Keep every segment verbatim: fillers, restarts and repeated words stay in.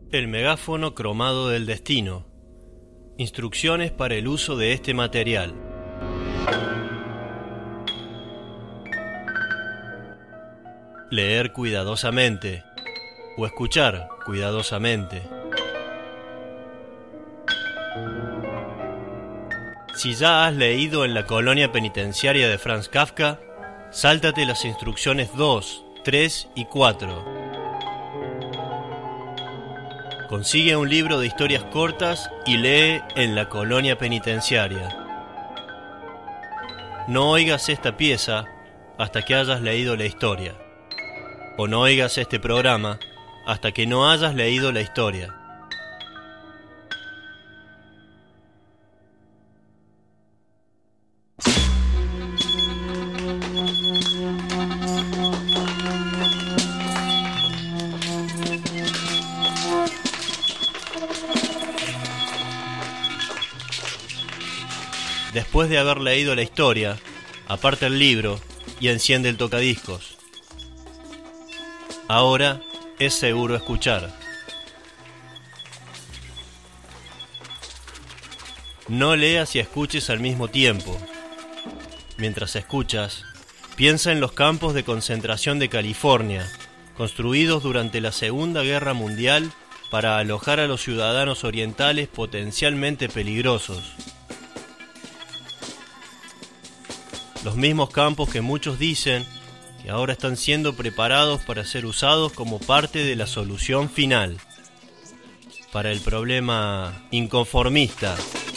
El megáfono cromado del destino. Instrucciones para el uso de este material. Leer cuidadosamente o escuchar cuidadosamente. Si ya has leído En la colonia penitenciaria de Franz Kafka, sáltate las instrucciones dos, tres y cuatro. Consigue un libro de historias cortas y lee En la colonia penitenciaria. No oigas esta pieza hasta que hayas leído la historia. O no oigas este programa hasta que no hayas leído la historia. Después de haber leído la historia, aparta el libro y enciende el tocadiscos. Ahora es seguro escuchar. No leas y escuches al mismo tiempo. Mientras escuchas, piensa en los campos de concentración de California, construidos durante la Segunda Guerra Mundial para alojar a los ciudadanos orientales potencialmente peligrosos. Los mismos campos que muchos dicen que ahora están siendo preparados para ser usados como parte de la solución final para el problema inconformista.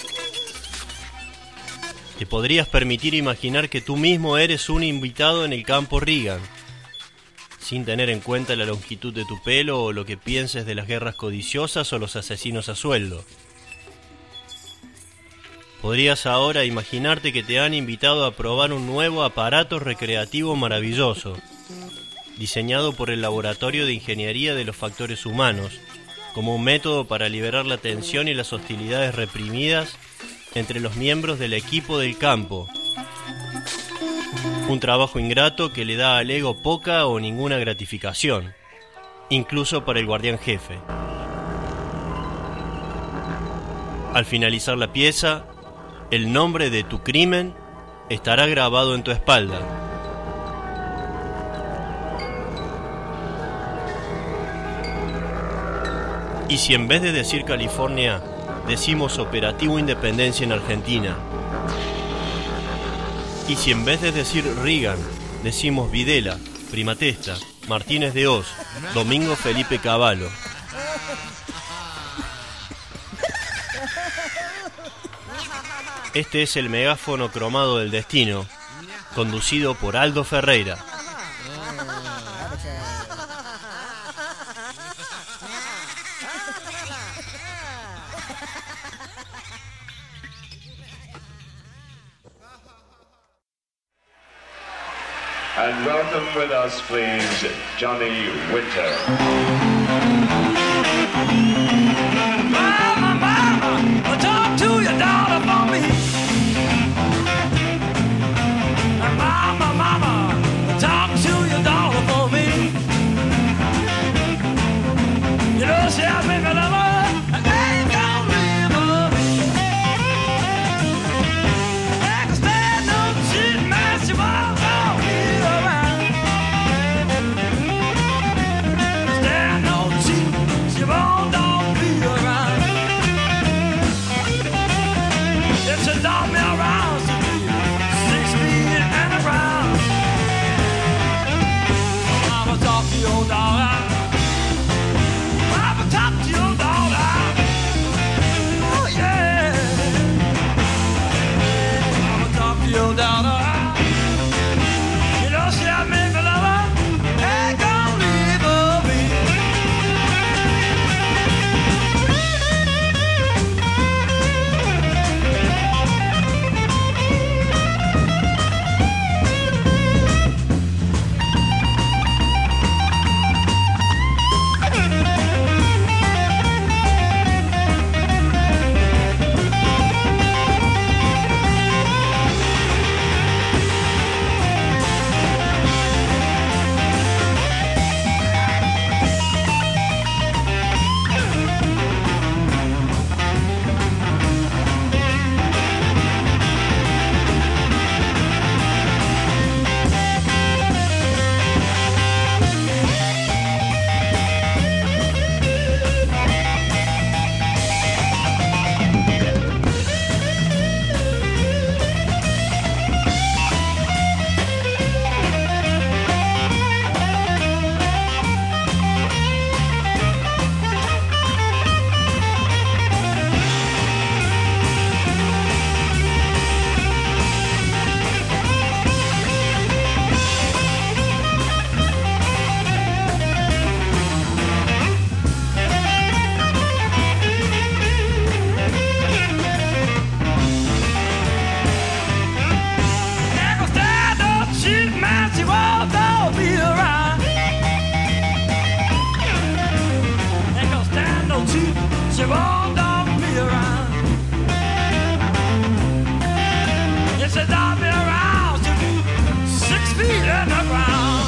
Te podrías permitir imaginar que tú mismo eres un invitado en el campo Reagan, sin tener en cuenta la longitud de tu pelo o lo que pienses de las guerras codiciosas o los asesinos a sueldo. Podrías ahora imaginarte que te han invitado a probar un nuevo aparato recreativo maravilloso, diseñado por el Laboratorio de Ingeniería de los Factores Humanos, como un método para liberar la tensión y las hostilidades reprimidas entre los miembros del equipo del campo. Un trabajo ingrato que le da al ego poca o ninguna gratificación, incluso para el guardián jefe. Al finalizar la pieza, el nombre de tu crimen estará grabado en tu espalda. Y si en vez de decir California, decimos Operativo Independencia en Argentina. Y si en vez de decir Reagan, decimos Videla, Primatesta, Martínez de Hoz, Domingo Felipe Cavallo. Este es el megáfono cromado del destino, conducido por Aldo Ferreira. And welcome with us, please, Johnny Winter. Mama, mama, talk to your daughter for me. Mama, mama, talk to your daughter for me. You know she has me for love. I ain't gonna leave her. I can stand up, she's massive, I'm gonna get around. Stand up, she's his feet in the ground.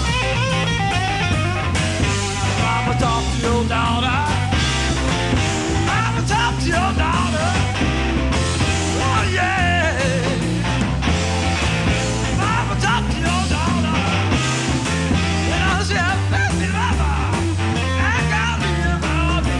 Mama, talk to your daughter. Mama, talk to your daughter. Oh yeah. Mama, talk to your daughter. You know she a baby lover. I got me about me.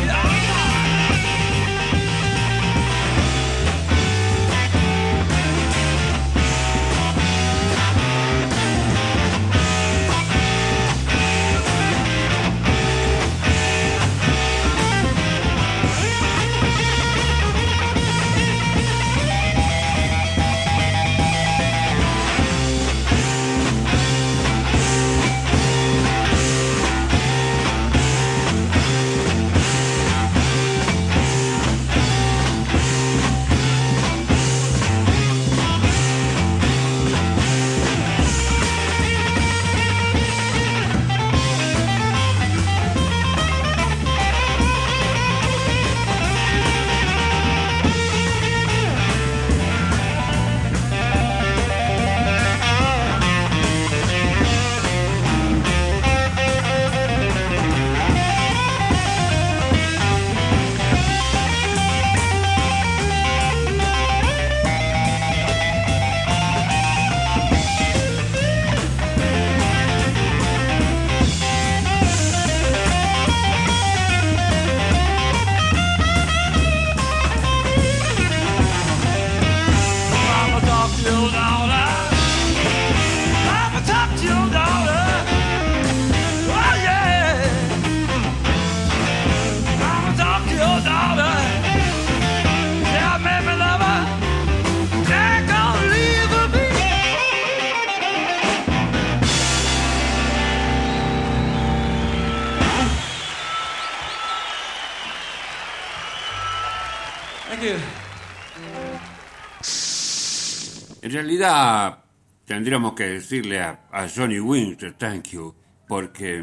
En realidad tendríamos que decirle a, a Johnny Winter thank you, porque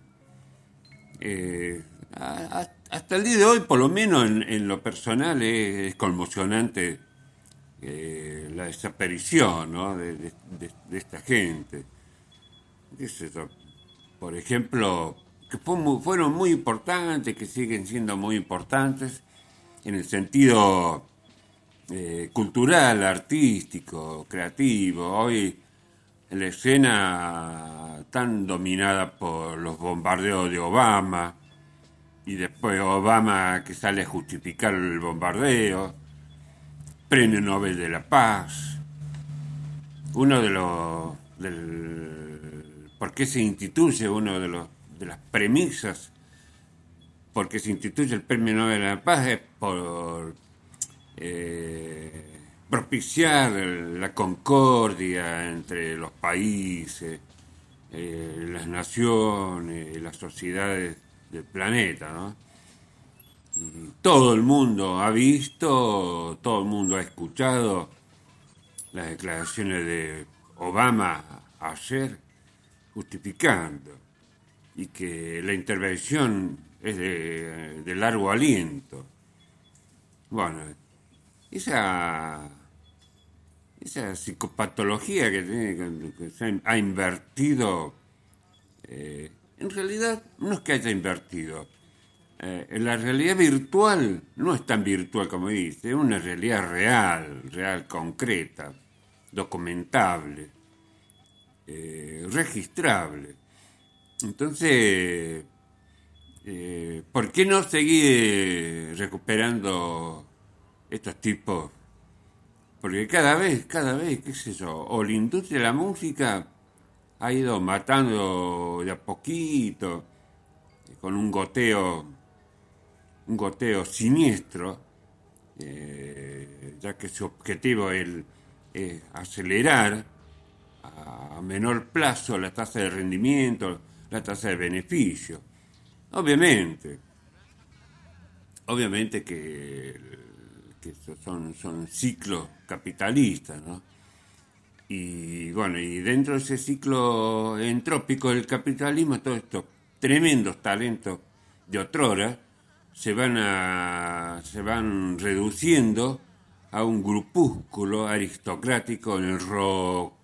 eh, a, a, hasta el día de hoy, por lo menos en, en lo personal, es, es conmocionante eh, la desaparición, ¿no? de, de, de, de esta gente. ¿Qué es eso? Por ejemplo, que fue muy, fueron muy importantes, que siguen siendo muy importantes en el sentido eh, cultural, artístico, creativo. Hoy en la escena tan dominada por los bombardeos de Obama, y después Obama que sale a justificar el bombardeo, Premio Nobel de la Paz, uno de los del, ¿por qué se instituye? Uno de los de las premisas por qué se instituye el Premio Nobel de la Paz es por eh, propiciar la concordia entre los países, eh, las naciones, las sociedades del planeta, ¿no? Y todo el mundo ha visto, todo el mundo ha escuchado las declaraciones de Obama ayer justificando y que la intervención es de, de largo aliento. Bueno, esa esa psicopatología que, tiene, que se ha invertido, eh, en realidad no es que haya invertido. Eh, la realidad virtual no es tan virtual como dice, es una realidad real, real, concreta, documentable, eh, registrable. Entonces, eh, ¿por qué no seguir recuperando estos tipos? Porque cada vez, cada vez, qué sé yo, o la industria de la música ha ido matando de a poquito, con un goteo, un goteo siniestro, eh, ya que su objetivo es, es acelerar a menor plazo la tasa de rendimiento, la tasa de beneficio. Obviamente, obviamente que, que son, son ciclos capitalistas, ¿no? Y bueno, y dentro de ese ciclo entrópico del capitalismo, todos estos tremendos talentos de otrora se van a, se van reduciendo a un grupúsculo aristocrático en el rock,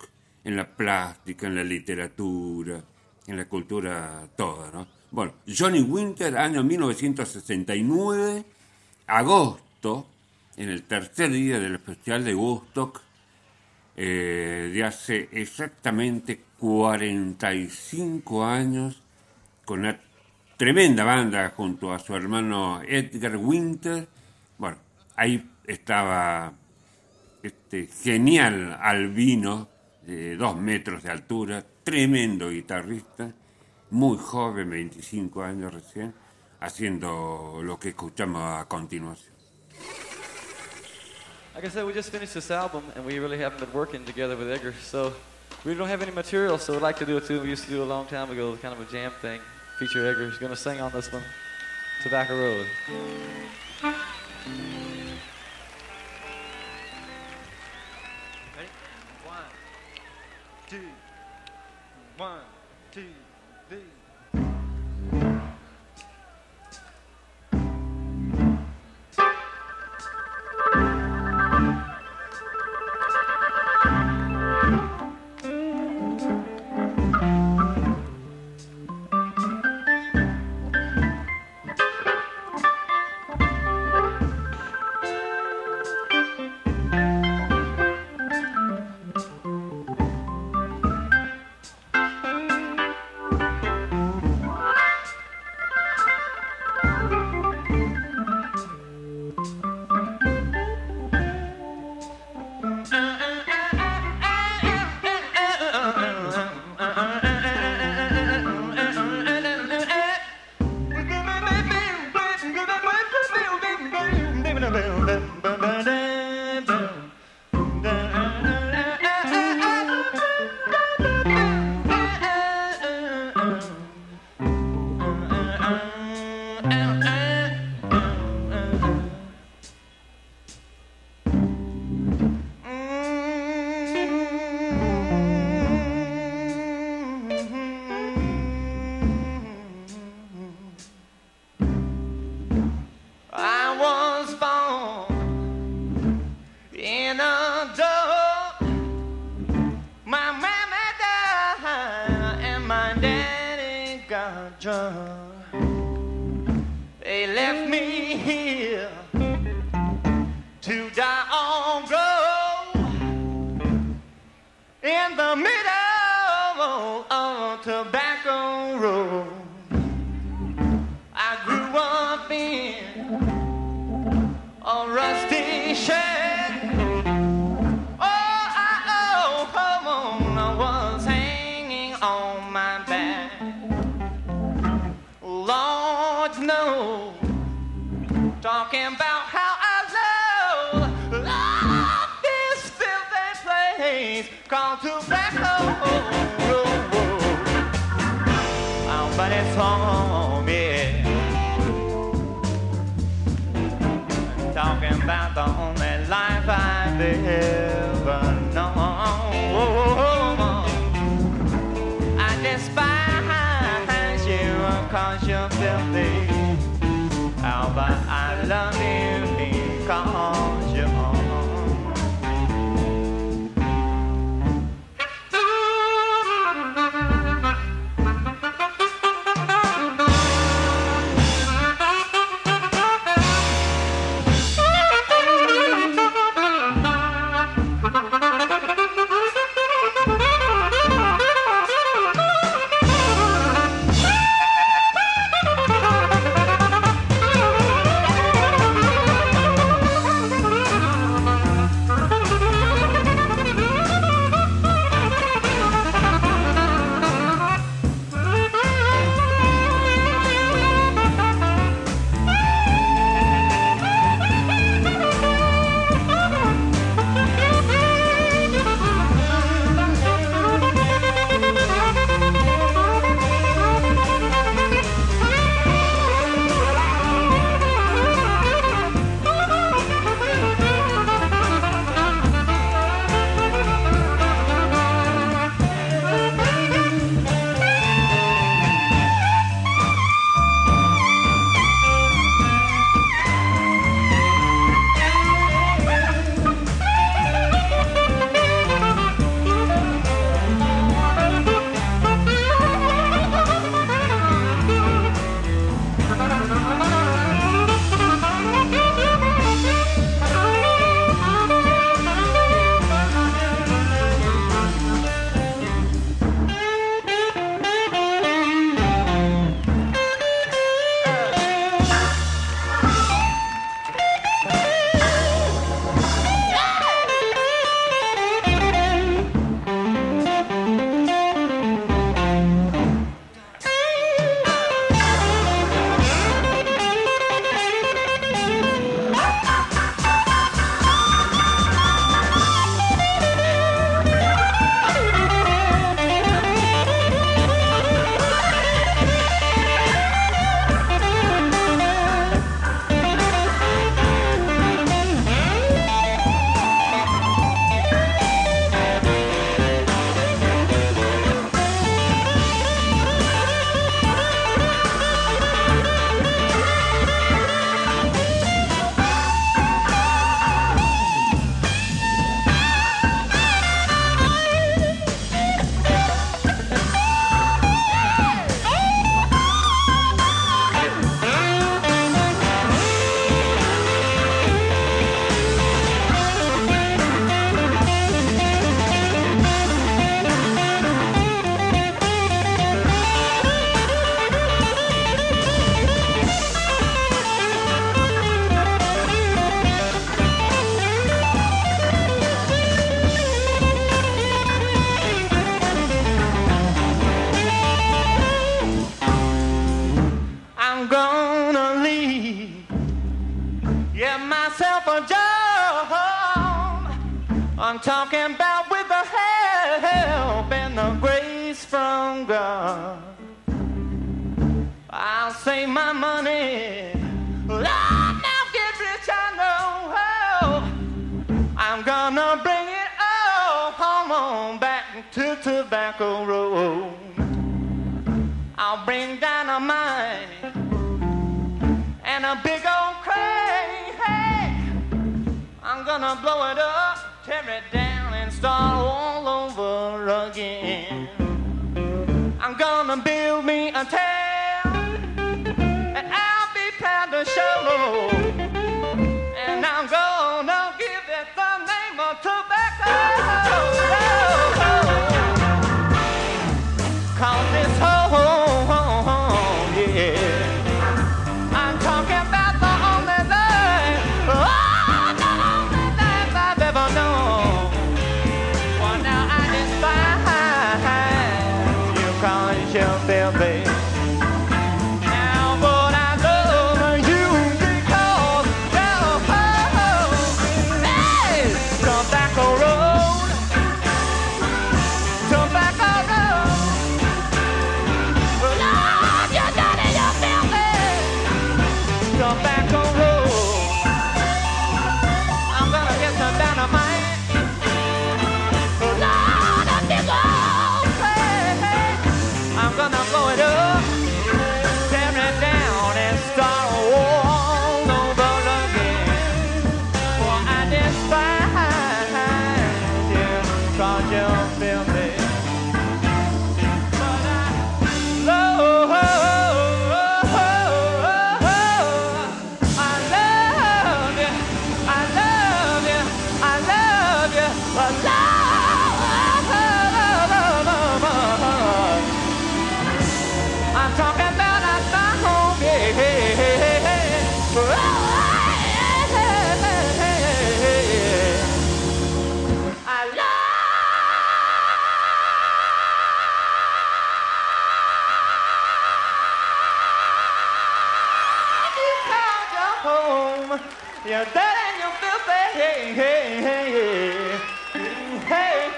en la plástica, en la literatura, en la cultura toda, ¿no? Bueno, Johnny Winter, año mil novecientos sesenta y nueve, agosto, en el tercer día del Festival de Woodstock, eh, de hace exactamente cuarenta y cinco años, con una tremenda banda junto a su hermano Edgar Winter. Bueno, ahí estaba este genial albino de dos metros de altura, tremendo guitarrista, muy joven, veinticinco años recién, haciendo lo que escuchamos a continuación. Like I said, we just finished this album, and we really haven't been working together with Edgar, so we don't have any material, so we'd like to do it too. We used to do it a long time ago, kind of a jam thing. Feature Edgar. He's going to sing on this one, Tobacco Road. Ready? One, two, one, two, three. Thank you. talking about with the help and the grace from God. I'll save my money. Lord, now get rich, I know. Oh, I'm gonna bring it all home on back to Tobacco Road. I'll bring dynamite and a big old crane. Hey, I'm gonna blow it up, tear it down, and start all over again. I'm gonna build me a town, and I'll be proud to show. And I'm gonna give it the name of Tobacco. Cause this home, yeah, I'm talking about the only thing, oh, the only thing I've ever known. Well, now I despise you calling yourself filthy. Now, but I love you because you're home. Hey, Tobacco Road, Tobacco Road. Lord, you're dirty, you're filthy. Tobacco Road. I'm gonna get some dynamite. Lord, a big old place. I'm gonna blow it up, tear it down, and start all over again. For I despise you, cause you're filthy. But I love, I love you, I love you, I love you, I love. I'm talking about a song, yeah. I love. You called your home, you're dead and you're filthy, hey, hey, hey, hey, hey.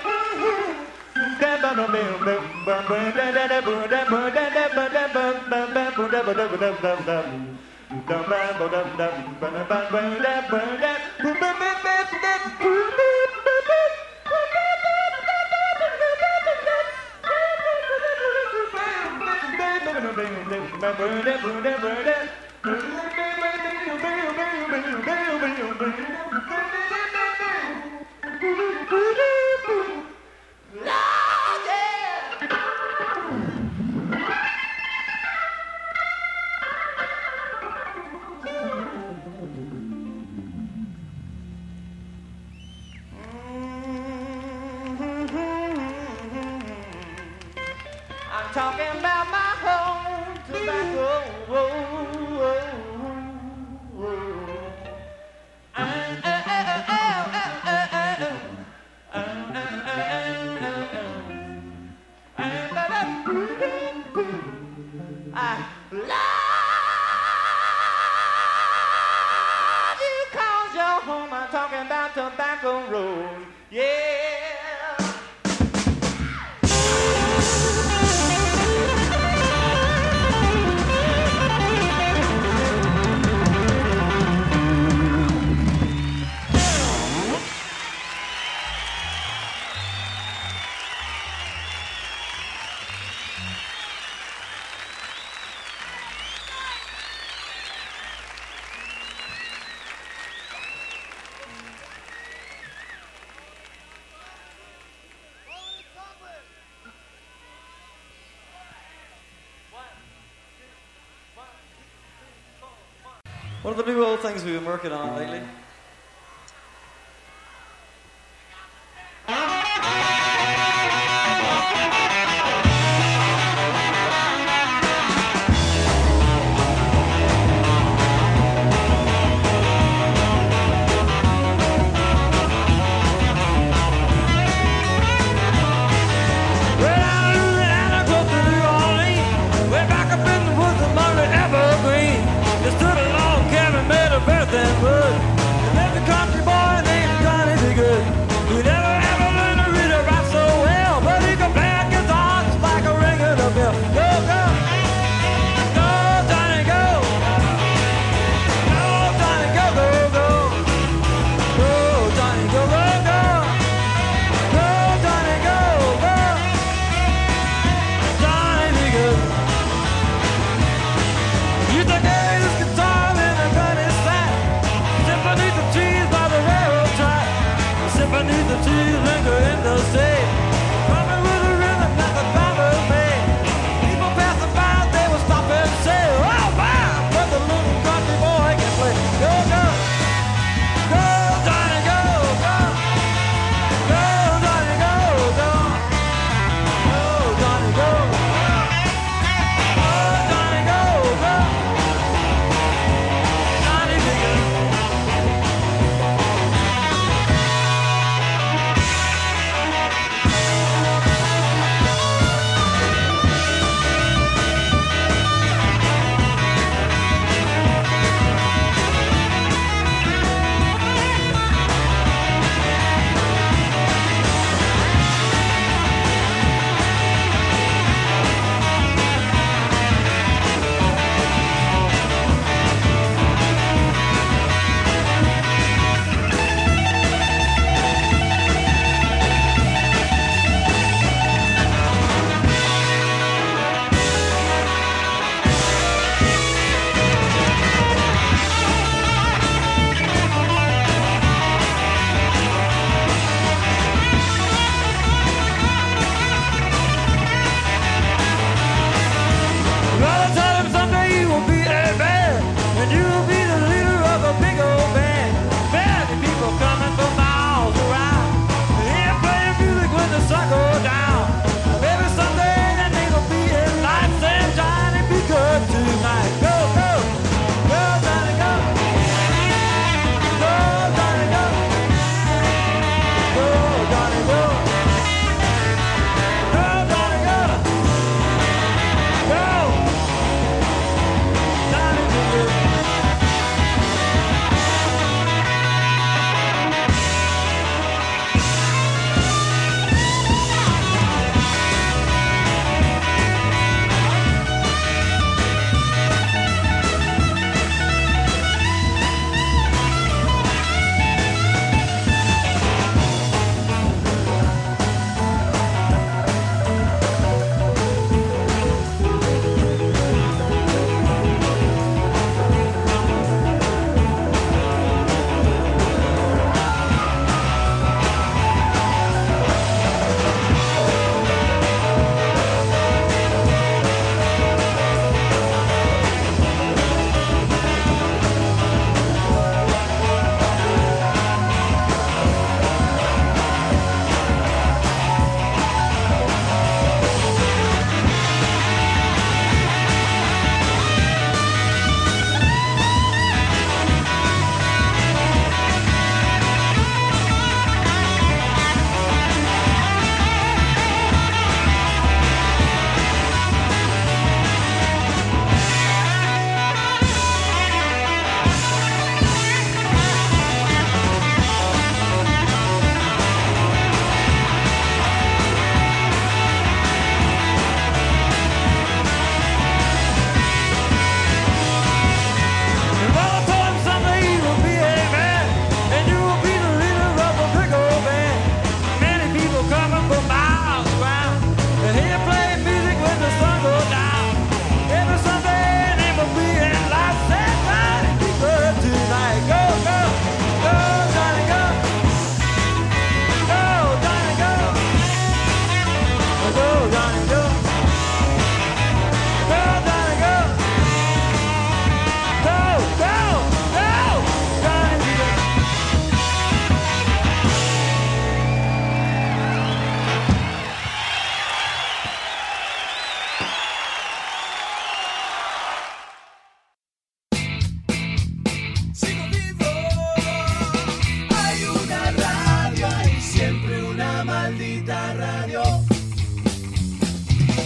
I'm talking about my home, Tobacco Road. I love you cause you're home. I'm talking about Tobacco Road. Yeah. What are the new old things we've been working on lately? Wood.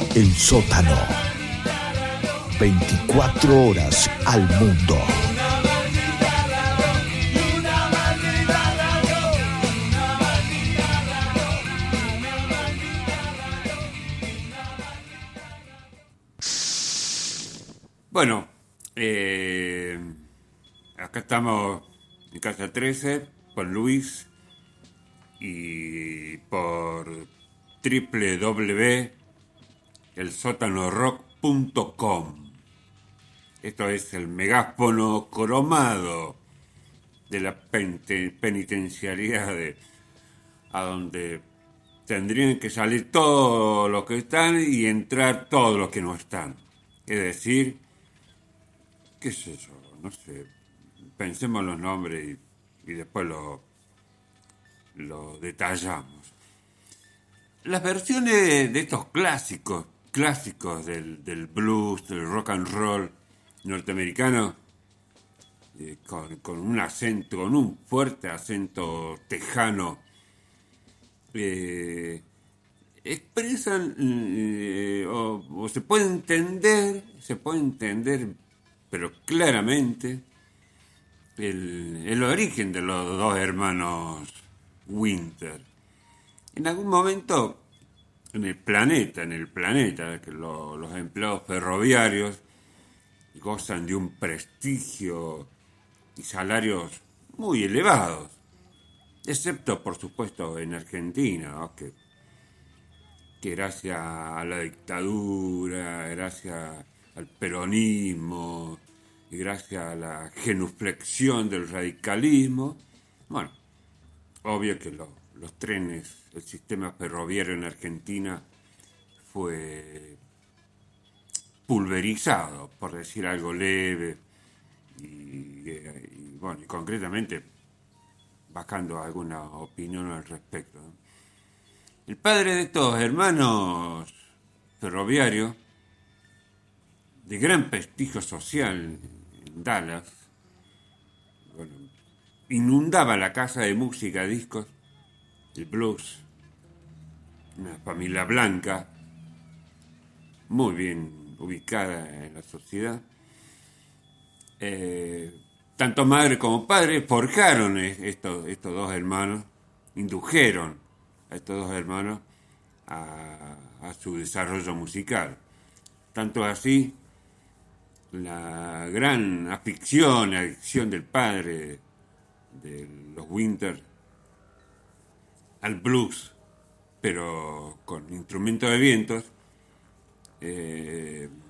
El sótano. veinticuatro horas al mundo. Bueno, eh, acá estamos en Casa trece por Luis y por doble u doble u doble u punto el sótano rock punto com. Esto es el megáfono cromado de la pente- penitenciaría de, a donde tendrían que salir todos los que están y entrar todos los que no están. Es decir, qué sé yo, no sé, pensemos los nombres y, y después lo, lo detallamos. Las versiones de estos clásicos, clásicos del, del blues, del rock and roll norteamericano, eh, con, con un acento, con un fuerte acento tejano, eh, expresan, eh, o, o se puede entender, se puede entender, pero claramente, el, el origen de los dos hermanos Winter. En algún momento, en el planeta, en el planeta, que lo, los empleados ferroviarios gozan de un prestigio y salarios muy elevados, excepto, por supuesto, en Argentina, ¿no? que, que gracias a la dictadura, gracias al peronismo y gracias a la genuflexión del radicalismo, bueno, obvio que lo, los trenes, el sistema ferroviario en Argentina fue pulverizado, por decir algo leve, y, y bueno, y concretamente bajando alguna opinión al respecto, ¿no? El padre de estos hermanos ferroviarios, de gran prestigio social en Dallas, bueno, inundaba la casa de música, discos, el blues, una familia blanca, muy bien ubicada en la sociedad. Eh, tanto madre como padre forjaron estos, estos dos hermanos, indujeron a estos dos hermanos a, a su desarrollo musical. Tanto así, la gran afición, adicción del padre de los Winter al blues, pero con instrumentos de vientos, eh,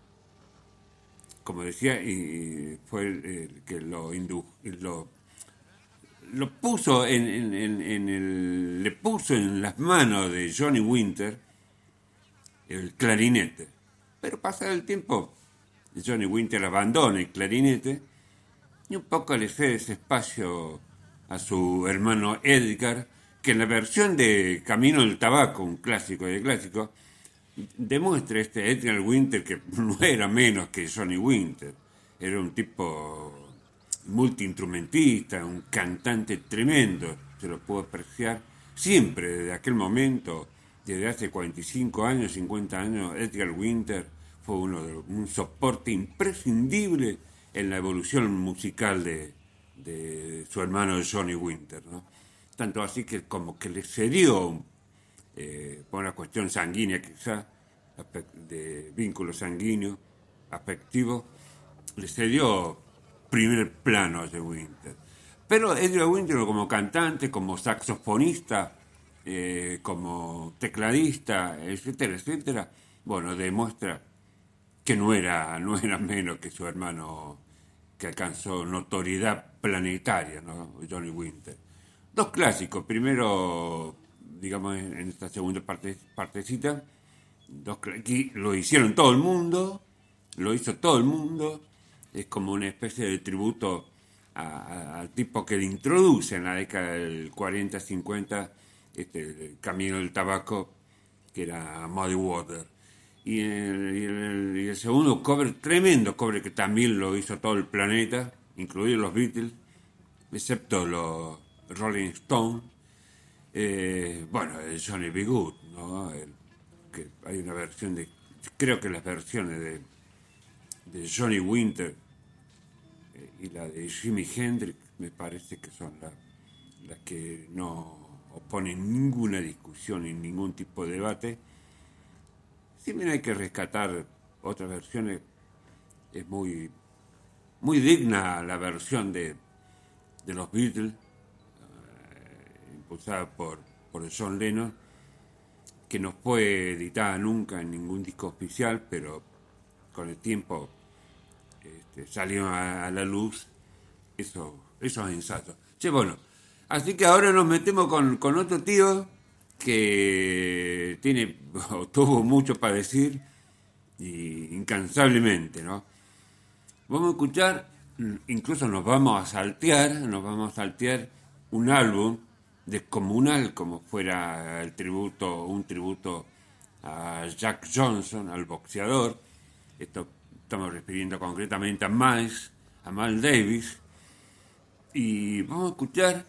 como decía, y fue el, el que lo, indu, lo, lo puso en, en, en, en el, le puso en las manos de Johnny Winter el clarinete. Pero pasado el tiempo, Johnny Winter abandona el clarinete y un poco le cede ese espacio a su hermano Edgar, que en la versión de Camino del Tabaco, un clásico de clásico, demuestra este Edgar Winter que no era menos que Johnny Winter. Era un tipo multiinstrumentista, un cantante tremendo, se lo puedo apreciar siempre desde aquel momento, desde hace cuarenta y cinco años, cincuenta años. Edgar Winter fue uno de, un soporte imprescindible en la evolución musical de, de su hermano Johnny Winter, ¿no? Tanto así que como que le cedió, eh, por una cuestión sanguínea quizá, de vínculo sanguíneo, afectivo, le cedió primer plano a Johnny Winter. Pero Edgar Winter como cantante, como saxofonista, eh, como tecladista, etcétera, etcétera, bueno, demuestra que no era, no era menos que su hermano que alcanzó notoriedad planetaria, ¿no? Johnny Winter. Dos clásicos, primero, digamos, en esta segunda parte, partecita, dos, aquí lo hicieron todo el mundo, lo hizo todo el mundo, es como una especie de tributo al tipo que le introduce en la década del cuarenta cincuenta este, el Camino del Tabaco, que era Muddy Water. Y el, y, el, y el segundo cover, tremendo cover, que también lo hizo todo el planeta, incluidos los Beatles, excepto los Rolling Stone, eh, bueno, el Johnny B. Good, ¿no? El que hay una versión de, creo que las versiones de, de Johnny Winter eh, y la de Jimi Hendrix me parece que son las las que no oponen ninguna discusión y ningún tipo de debate. Si bien hay que rescatar otras versiones, es muy, muy digna la versión de, de los Beatles, eh, impulsada por, por John Lennon, que no fue editada nunca en ningún disco oficial, pero con el tiempo este, salieron a, a la luz esos, esos ensayos. Che, bueno, así que ahora nos metemos con, con otro tío que tiene, tuvo mucho para decir y incansablemente, ¿no? Vamos a escuchar, incluso nos vamos a saltear, nos vamos a saltear un álbum descomunal como fuera el tributo, un tributo a Jack Johnson, al boxeador. Esto estamos refiriendo concretamente a Miles, a Miles Davis, y vamos a escuchar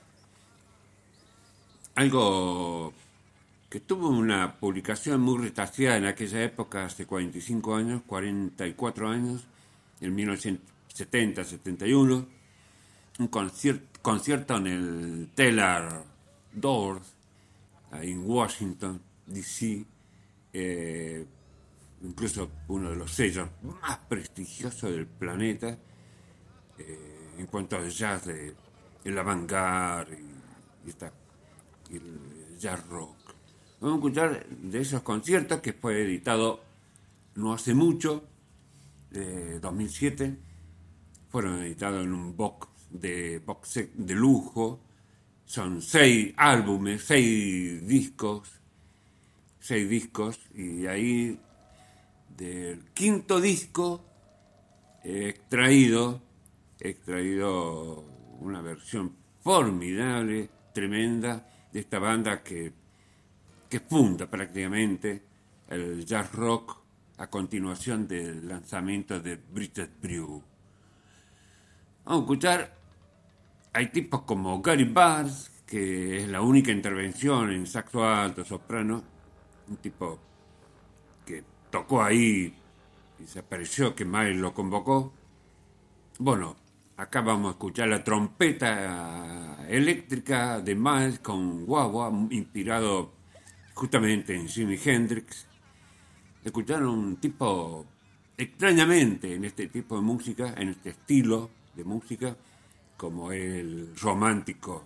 algo que tuvo una publicación muy retaseada en aquella época, hace cuarenta y cinco años, cuarenta y cuatro años, en mil novecientos setenta setenta y uno, un concierto, concierto en el Taylor Doors, en Washington, D C, eh, incluso uno de los sellos más prestigiosos del planeta, eh, en cuanto al jazz, de, el avant-garde y, y esta y el jazz rock. Vamos a escuchar de esos conciertos que fue editado no hace mucho, de dos mil siete. Fueron editados en un box de box set de lujo. Son seis álbumes, seis discos, seis discos, y ahí del quinto disco he extraído, he extraído una versión formidable, tremenda, de esta banda que, que funda prácticamente el jazz rock a continuación del lanzamiento de British Brew. Vamos a escuchar, hay tipos como Gary Barnes, que es la única intervención en saxo alto, soprano, un tipo que tocó ahí y se apareció que Miles lo convocó. Bueno, acá vamos a escuchar la trompeta eléctrica de Miles con guagua, inspirado justamente en Jimi Hendrix. Escucharon un tipo, extrañamente en este tipo de música, en este estilo de música, como el romántico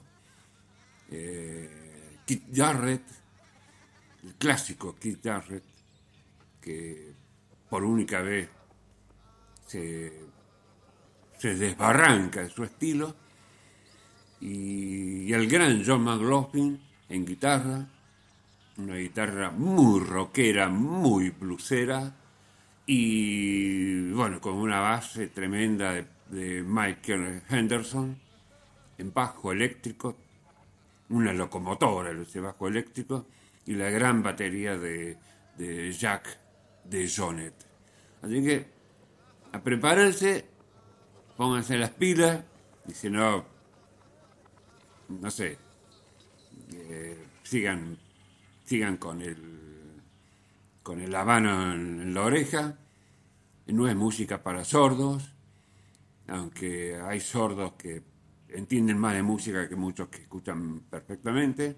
eh, Keith Jarrett, el clásico Keith Jarrett, que por única vez se, se desbarranca de su estilo, y, y el gran John McLaughlin en guitarra, una guitarra muy rockera, muy bluesera, y bueno, con una base tremenda de, de Michael Henderson en bajo eléctrico, una locomotora ese bajo eléctrico, y la gran batería de, de Jack de Jonet. Así que a prepararse, pónganse las pilas, y si no, no sé, eh, sigan sigan con el con el habano en, en la oreja. No es música para sordos, aunque hay sordos que entienden más de música que muchos que escuchan perfectamente.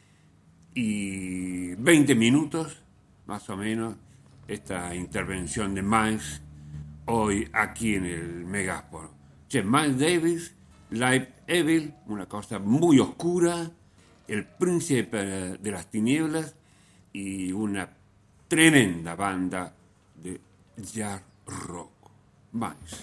Y veinte minutos, más o menos, esta intervención de Miles hoy aquí en el Megáfono. Che, Miles Davis, Live Evil, una cosa muy oscura, el príncipe de las tinieblas, y una tremenda banda de jazz rock. Miles.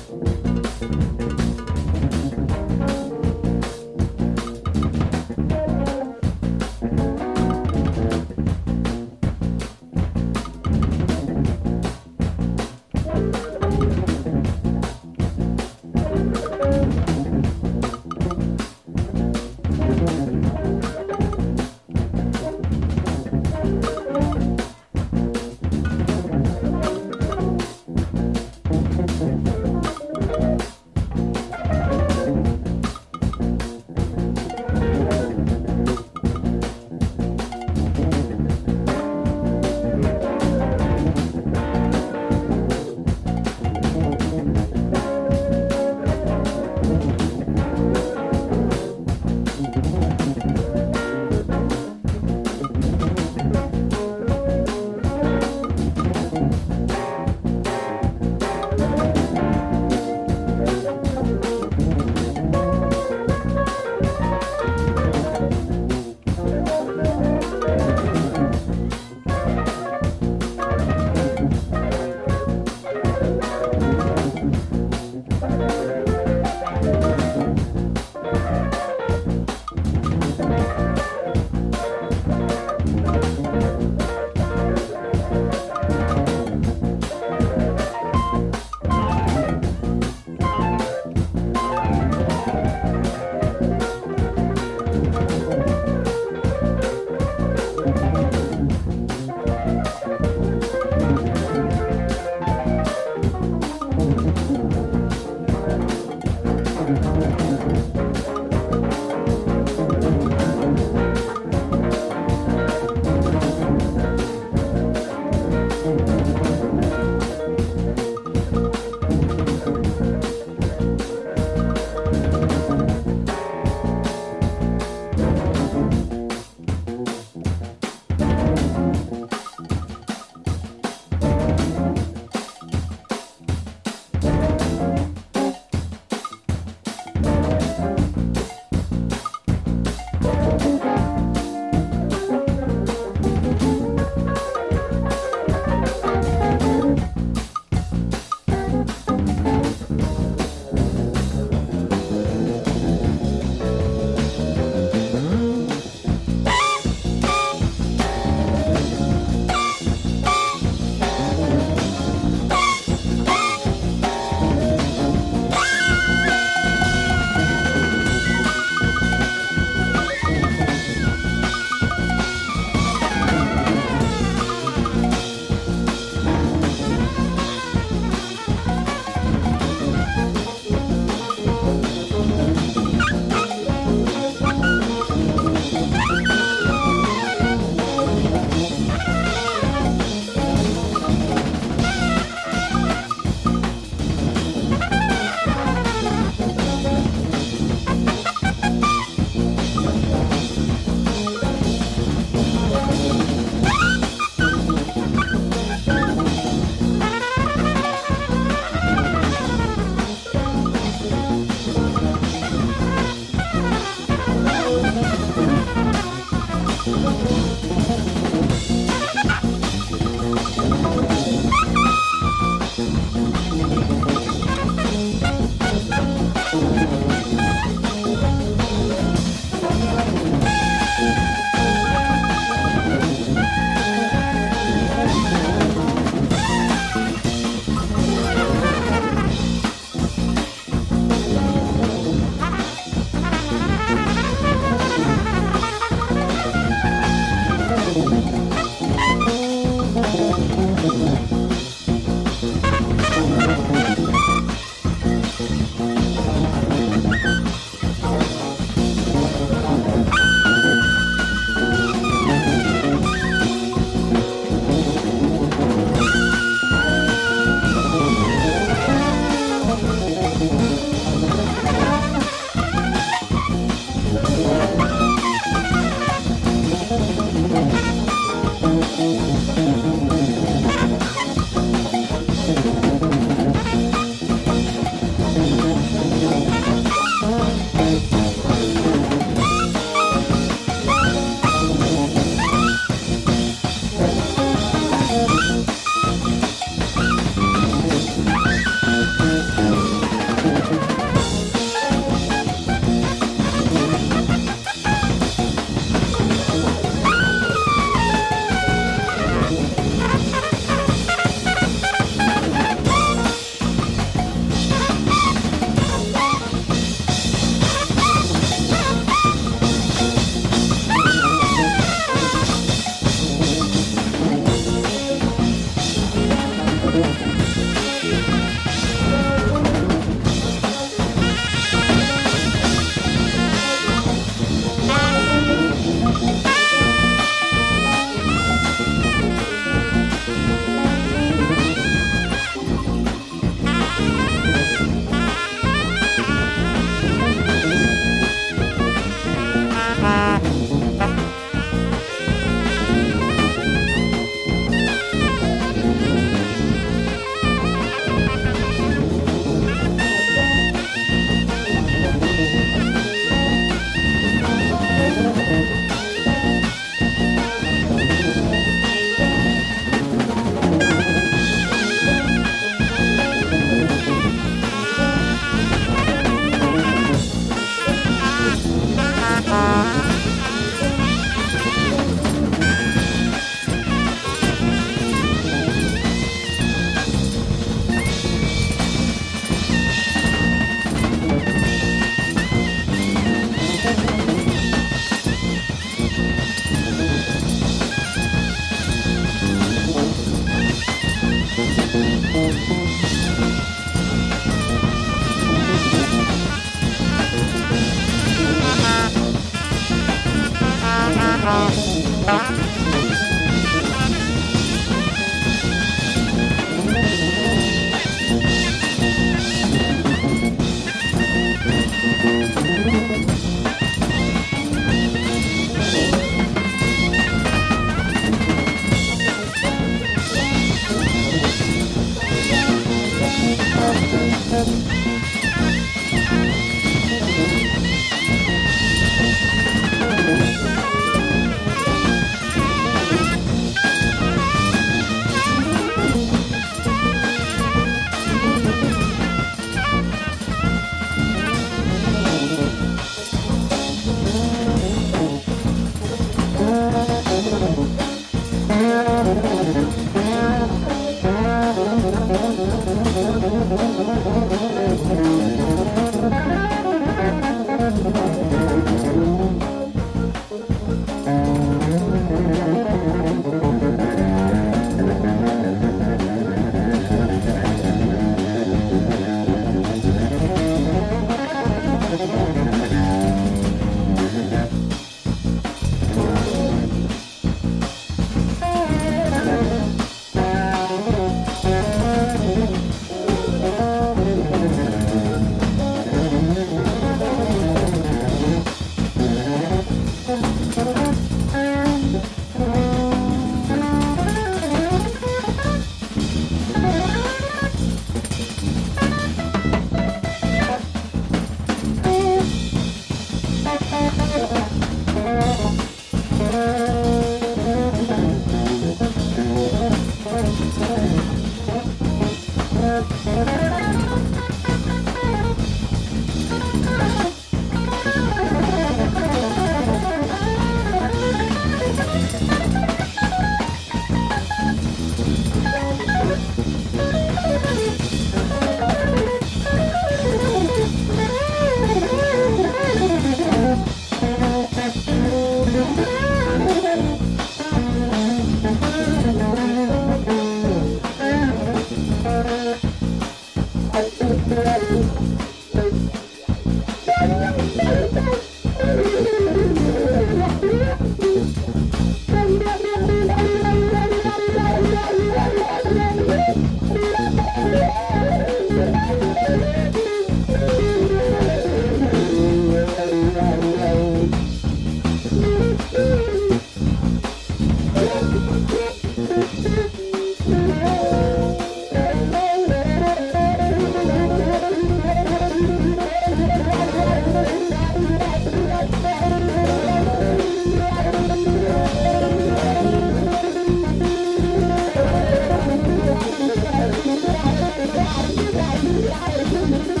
Thank you.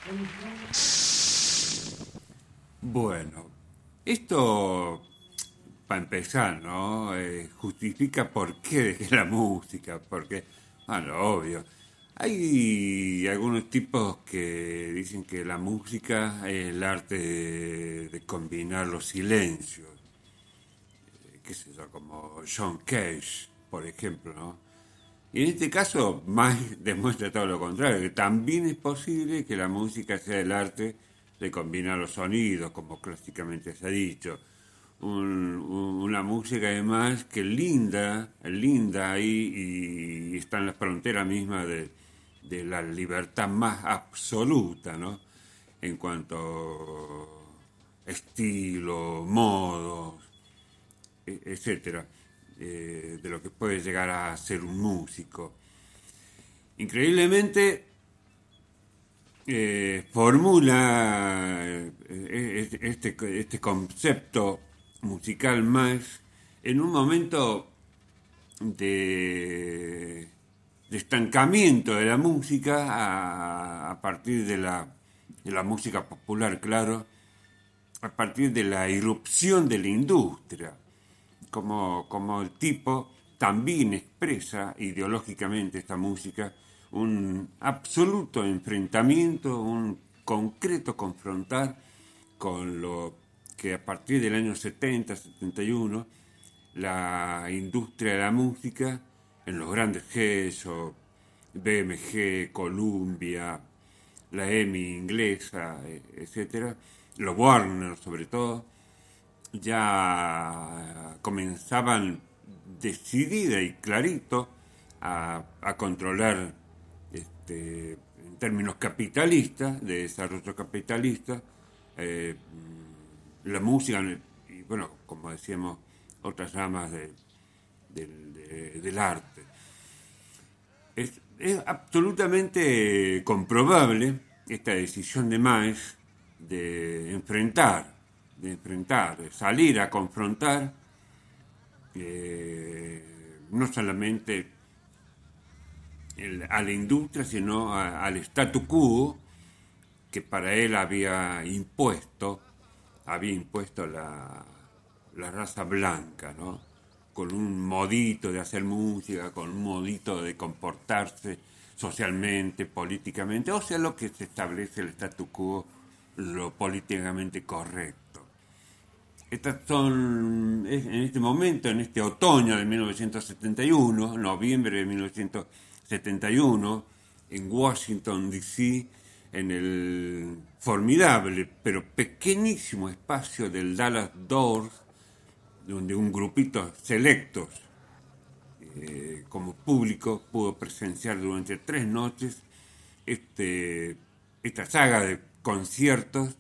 Bueno, esto, para empezar, ¿no? Eh, justifica por qué dejé la música, porque, bueno, obvio. Hay algunos tipos que dicen que la música es el arte de, de combinar los silencios. Eh, qué sé yo, como John Cage, por ejemplo, ¿no? Y en este caso, Miles demuestra todo lo contrario, que también es posible que la música sea el arte de combinar los sonidos, como clásicamente se ha dicho. Un, un, una música además que linda, linda ahí y está en la frontera misma de, de la libertad más absoluta, ¿no? En cuanto a estilo, modos, etcétera, eh, de lo que puede llegar a ser un músico. Increíblemente, eh, formula eh, este, este concepto musical más en un momento de, de estancamiento de la música a, a partir de la, de la música popular, claro, a partir de la irrupción de la industria, como, como el tipo también expresa ideológicamente esta música un absoluto enfrentamiento, un concreto confrontar con lo que a partir del año setenta, setenta y uno, la industria de la música, en los grandes Gs, o B M G, Columbia, la EMI inglesa, etcétera, los Warner sobre todo, ya comenzaban decidida y clarito a, a controlar este, en términos capitalistas, de desarrollo capitalista, eh, la música y, bueno, como decíamos, otras ramas de, de, de, del arte. Es, es absolutamente comprobable esta decisión de Miles de enfrentar, de enfrentar, de salir a confrontar eh, no solamente el, a la industria, sino a, al statu quo que para él había impuesto, había impuesto la, la raza blanca, ¿no? Con un modito de hacer música, con un modito de comportarse socialmente, políticamente, o sea, lo que se establece el statu quo, lo políticamente correcto. Estas son, en este momento, en este otoño de mil novecientos setenta y uno, noviembre de mil novecientos setenta y uno, en Washington, D C, en el formidable pero pequeñísimo espacio del Dallas Doors, donde un grupito selectos eh, como público pudo presenciar durante tres noches este, esta saga de conciertos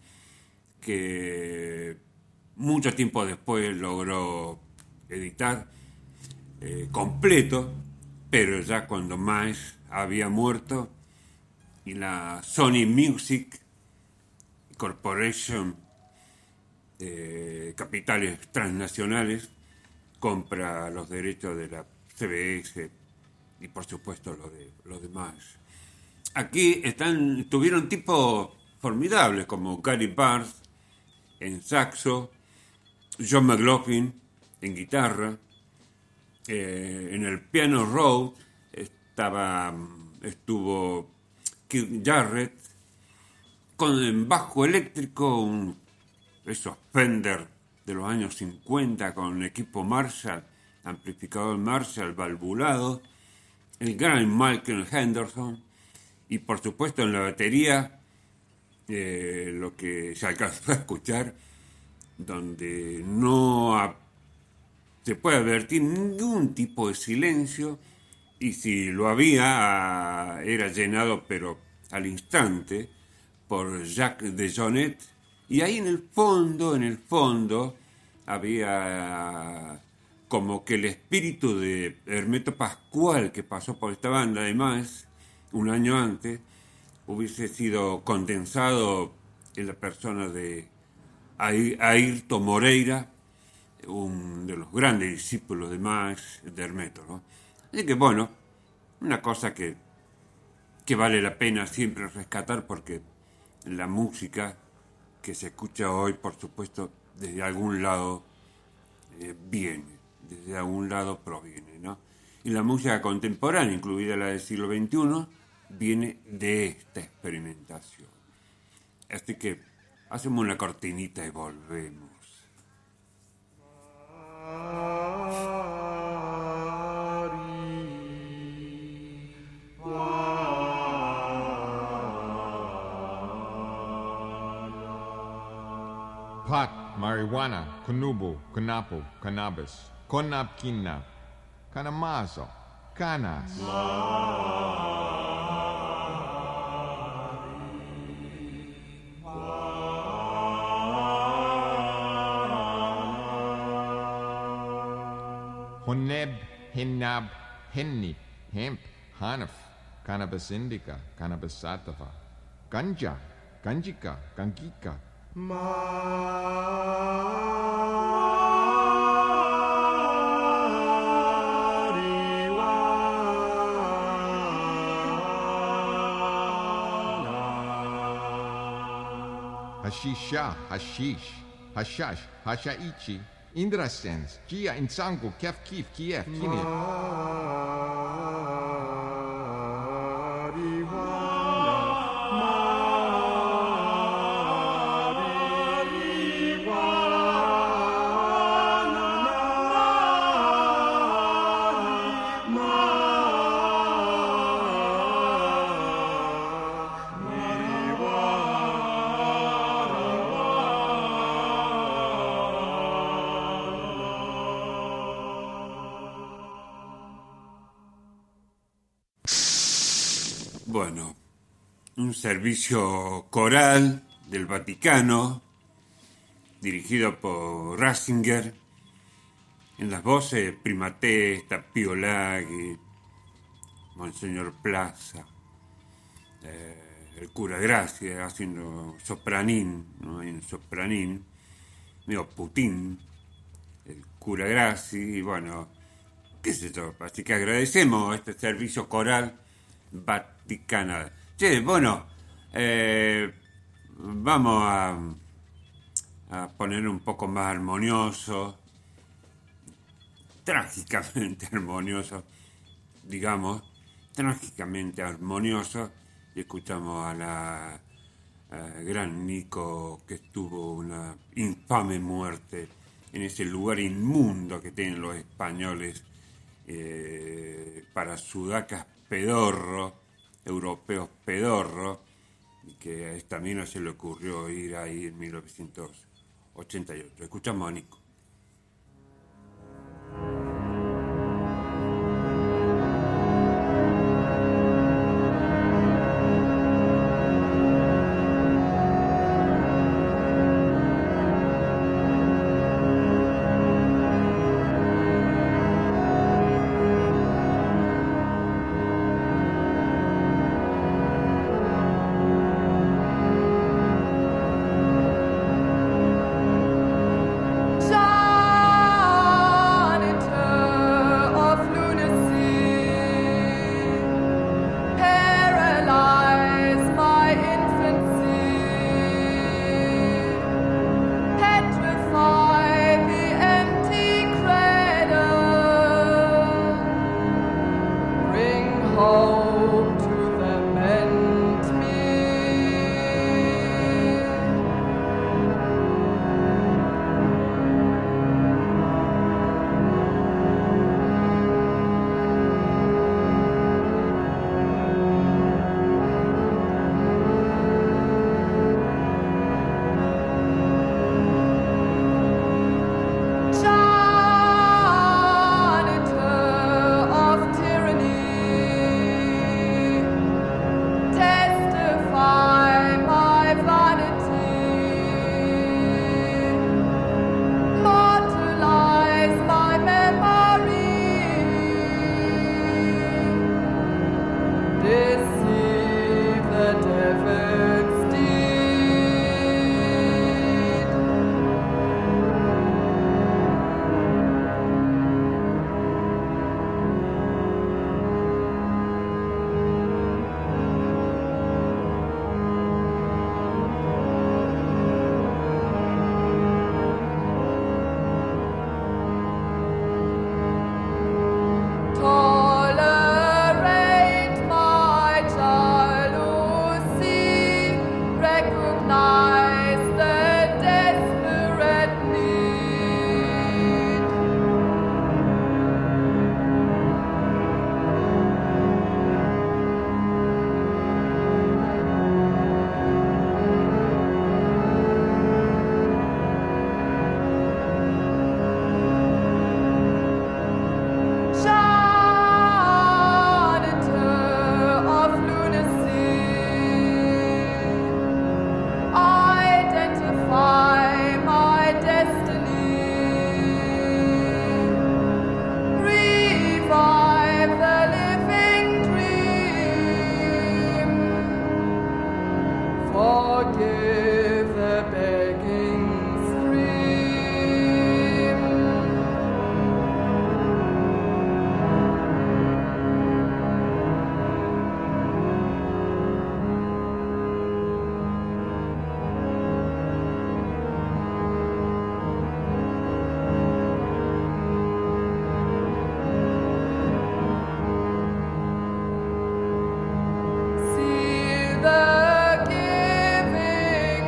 que mucho tiempo después logró editar eh, completo, pero ya cuando Miles había muerto y la Sony Music Corporation, eh, capitales transnacionales, compra los derechos de la C B S y por supuesto los de los demás. Aquí están, tuvieron tipos formidables como Gary Barth en saxo, John McLaughlin en guitarra, eh, en el piano Road estaba, estuvo Keith Jarrett, con el bajo eléctrico, un, esos Fender de los años cincuenta con equipo Marshall, amplificador Marshall valvulado, el gran Michael Henderson, y por supuesto en la batería, eh, lo que se alcanzó a escuchar, donde no ha, se puede advertir ningún tipo de silencio, y si lo había, era llenado, pero al instante, por Jack DeJohnette, y ahí en el fondo, en el fondo, había como que el espíritu de Hermeto Pascual, que pasó por esta banda, además, un año antes, hubiese sido condensado en la persona de Airto Moreira, un de los grandes discípulos de Miles, de Hermeto, ¿no? Así que, bueno, una cosa que, que vale la pena siempre rescatar, porque la música que se escucha hoy, por supuesto, desde algún lado eh, viene, desde algún lado proviene, ¿no? Y la música contemporánea, incluida la del siglo veintiuno, viene de esta experimentación. Así que hacemos una cortinita y volvemos. Pot, marijuana, kunubu, kunapu, cannabis, konapkina, kanamazo, canas. Honeb, hinab, henni, hemp, hanaf, cannabis indica, cannabis sativa, ganja, ganjika, gangika. Hashisha, hashish, hashash, hashaichi, indrasens, gia, insangu, kef, kif, kief, kinit. Bueno, un servicio coral del Vaticano, dirigido por Ratzinger, en las voces Primatesta, Pio Laghi, Monseñor Plaza, eh, el cura Gracia haciendo sopranín, ¿no? En sopranín, medio Putin, el cura Gracia, y bueno, qué sé yo, así que agradecemos este servicio coral Vaticana. Che, bueno, eh, vamos a, a poner un poco más armonioso, trágicamente armonioso, digamos, trágicamente armonioso, y escuchamos a la a gran Nico, que tuvo una infame muerte en ese lugar inmundo que tienen los españoles eh, para sudacas pedorro, europeos pedorro, y que a esta mina se le ocurrió ir ahí en mil novecientos ochenta y ocho. Escuchamos a Nico. So forgive the begging stream. See the giving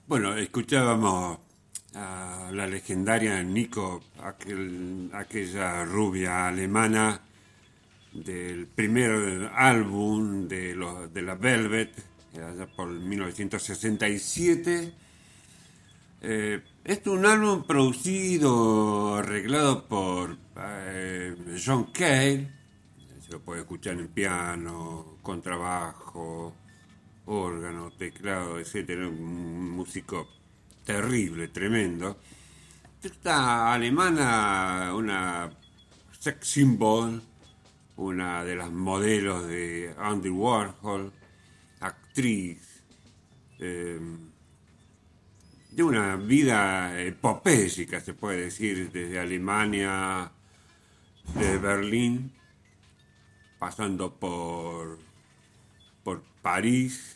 Bueno, escuchábamos a la legendaria Nico, aquel, aquella rubia alemana del primer álbum de, los, de la Velvet, allá por mil novecientos sesenta y siete. Eh, es un álbum producido, arreglado por eh, John Cale. Se lo puede escuchar en piano, contrabajo, órgano, teclado, etcétera. Un músico terrible, tremendo. Esta alemana, una sex symbol, una de las modelos de Andy Warhol, actriz, eh, de una vida epopélica, se puede decir, desde Alemania, desde Berlín, pasando por, por París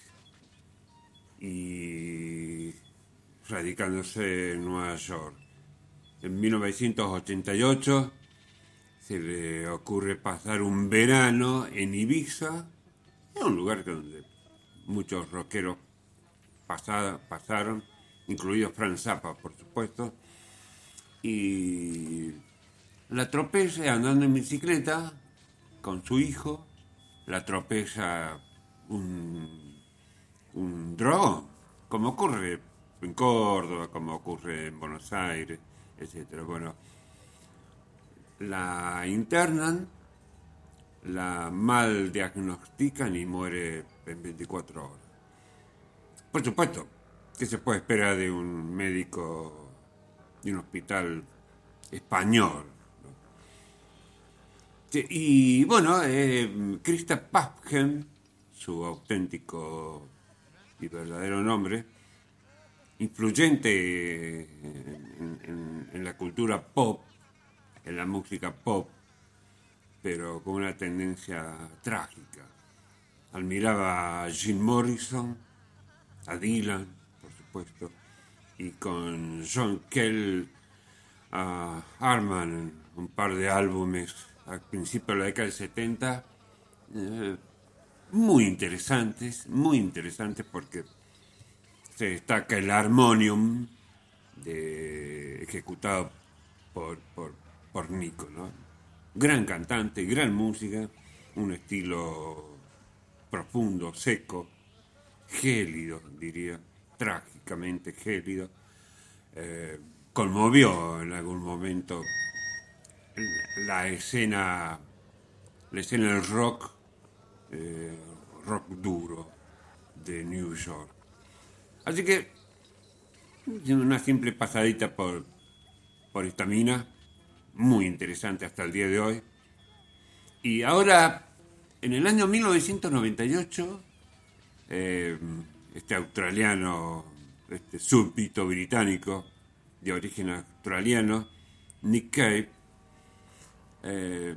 y radicándose en Nueva York. En mil novecientos ochenta y ocho se le ocurre pasar un verano en Ibiza, en un lugar donde muchos rockeros pasada, pasaron, incluido Frank Zappa, por supuesto, y la atropella andando en bicicleta con su hijo, la atropella un, un dragón, como ocurre en Córdoba, como ocurre en Buenos Aires, etcétera. Bueno, la internan, la mal diagnostican y muere en veinticuatro horas. Por supuesto, ¿qué se puede esperar de un médico de un hospital español? Sí, y bueno, eh, Christa Paffgen, su auténtico y verdadero nombre, influyente en, en, en la cultura pop, en la música pop, pero con una tendencia trágica. Admiraba a Jim Morrison, a Dylan, por supuesto, y con John Cale, a Harman, un par de álbumes al principio de la década del setenta, eh, muy interesantes, muy interesantes porque se destaca el armonium de, ejecutado por, por, por Nico, ¿no? Gran cantante, gran música, un estilo profundo, seco, gélido, diría, trágicamente gélido. Eh, conmovió en algún momento la escena, la escena del rock, eh, rock duro de New York. Así que, una simple pasadita por, por esta mina, muy interesante hasta el día de hoy. Y ahora, en el año mil novecientos noventa y ocho, eh, este australiano, este súbdito británico de origen australiano, Nick Cave, eh,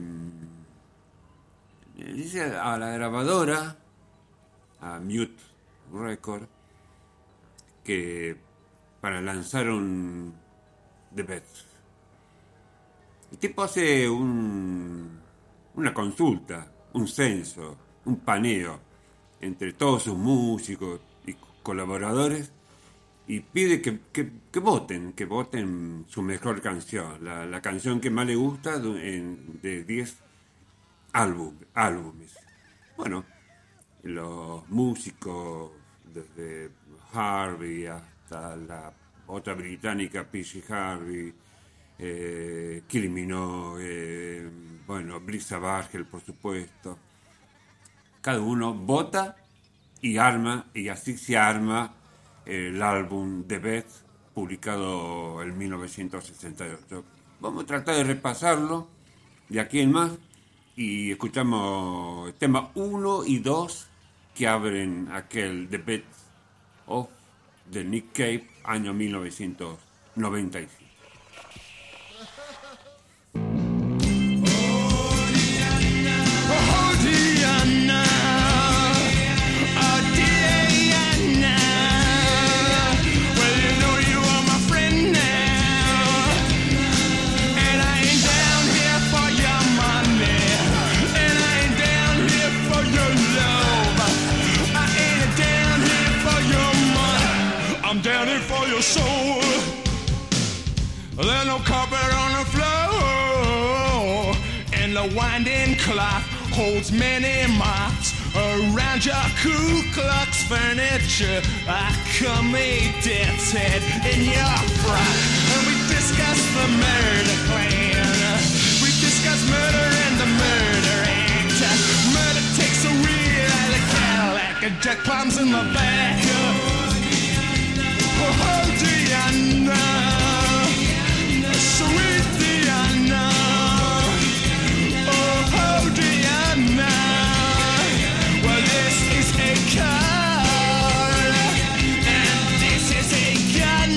dice a la grabadora, a Mute Record, que para lanzar un The Best. El tipo hace un, una consulta, un censo, un paneo entre todos sus músicos y colaboradores y pide que, que, que voten, que voten su mejor canción, la, la canción que más le gusta de diez álbum, álbumes. Bueno, los músicos desde Harvey hasta la otra británica, P G Harvey, eh, Kylie Minogue, eh, bueno, Brisa Bargel, por supuesto. Cada uno vota y arma, y así se arma el álbum The Best, publicado en mil novecientos sesenta y ocho. Vamos a tratar de repasarlo de aquí en más y escuchamos el tema uno y dos que abren aquel The Best of de Nick Cave, año mil novecientos noventa y siete. I'm down here down for your soul. There's no carpet on the floor, and the winding clock holds many marks around your Ku Klux furniture. I come a death's head in your frock, and we discuss the murder plan. We discuss murder and the murder act. Murder takes a wheel out of Cadillac, and Jack climbs in the back. Oh, Diana, sweet Diana. Oh, Diana. Well, this is a car, and this is a gun,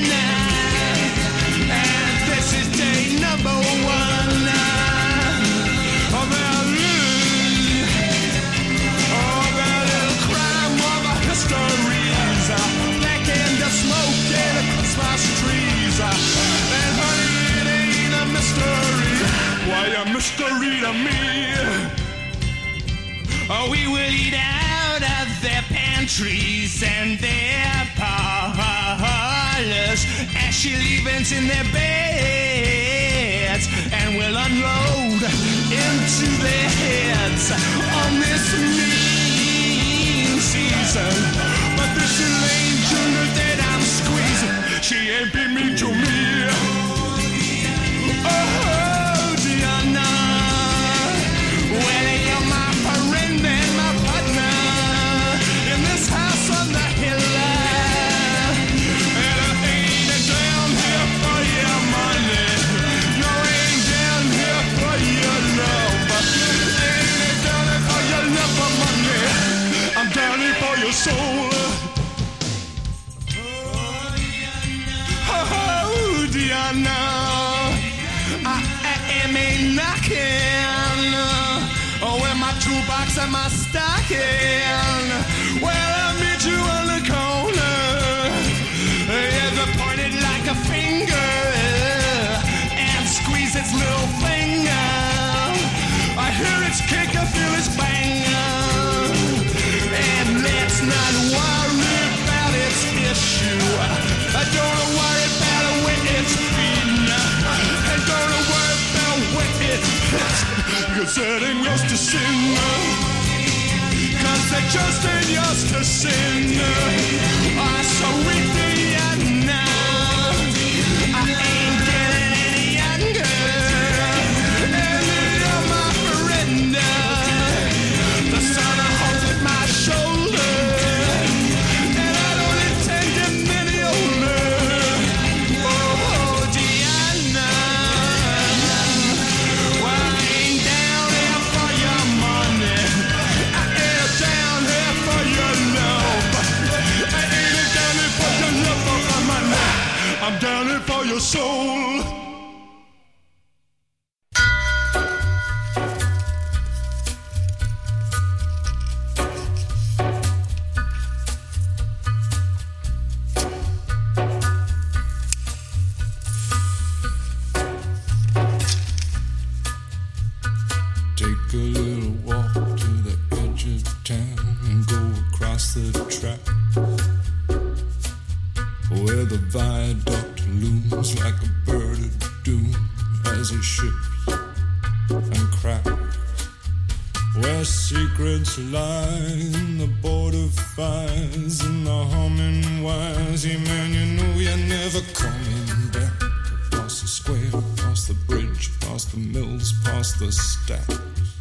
and this is day number one. Oh, Berlin. Oh, Berlin. Crime of a histories, black and the smoke and the Christmas trees. And honey, it ain't a mystery. Why a mystery to me? Oh, we will eat out of their pantries and their parlors, ashy leavings in their beds, and we'll unload into their heads on this mean season. But this Elaine Junior that I'm squeezing, she ain't been mean to me. Oh, Diana, well, you're my friend and my partner in this house on the hill. And I ain't down here for your money, no, I ain't down here for your love. Ain't down here for your love for money, I'm down here for your soul. Oh, Diana, I am a knocking. Oh, with my toolbox and my stocking. Well, I'll meet you on the corner. It's pointed like a finger and squeeze its little finger. I hear its kick, I feel its bang. And let's not worry about its issue. I don't worry about the way it's been. I don't worry about what it hits. Cause it ain't yours to sin. Cause it just ain't yours to sin. Oh, so weak Diana, I ain't getting any younger. And you're my friend. The sun holds at my shoulder, and I don't intend to many older. Oh, Diana, well, I ain't down here for your money, I ain't down here for your love. I ain't down here for your love for my money, I'm down here for your soul. Take a little walk to the edge of town and go across the track, where the viaduct looms like a bird of doom as it ships and cracks, where secrets lie in the border fires and the humming wires. Yeah, man, you know you're never coming back. Across the square, across the bridge, past the mills, past the stacks.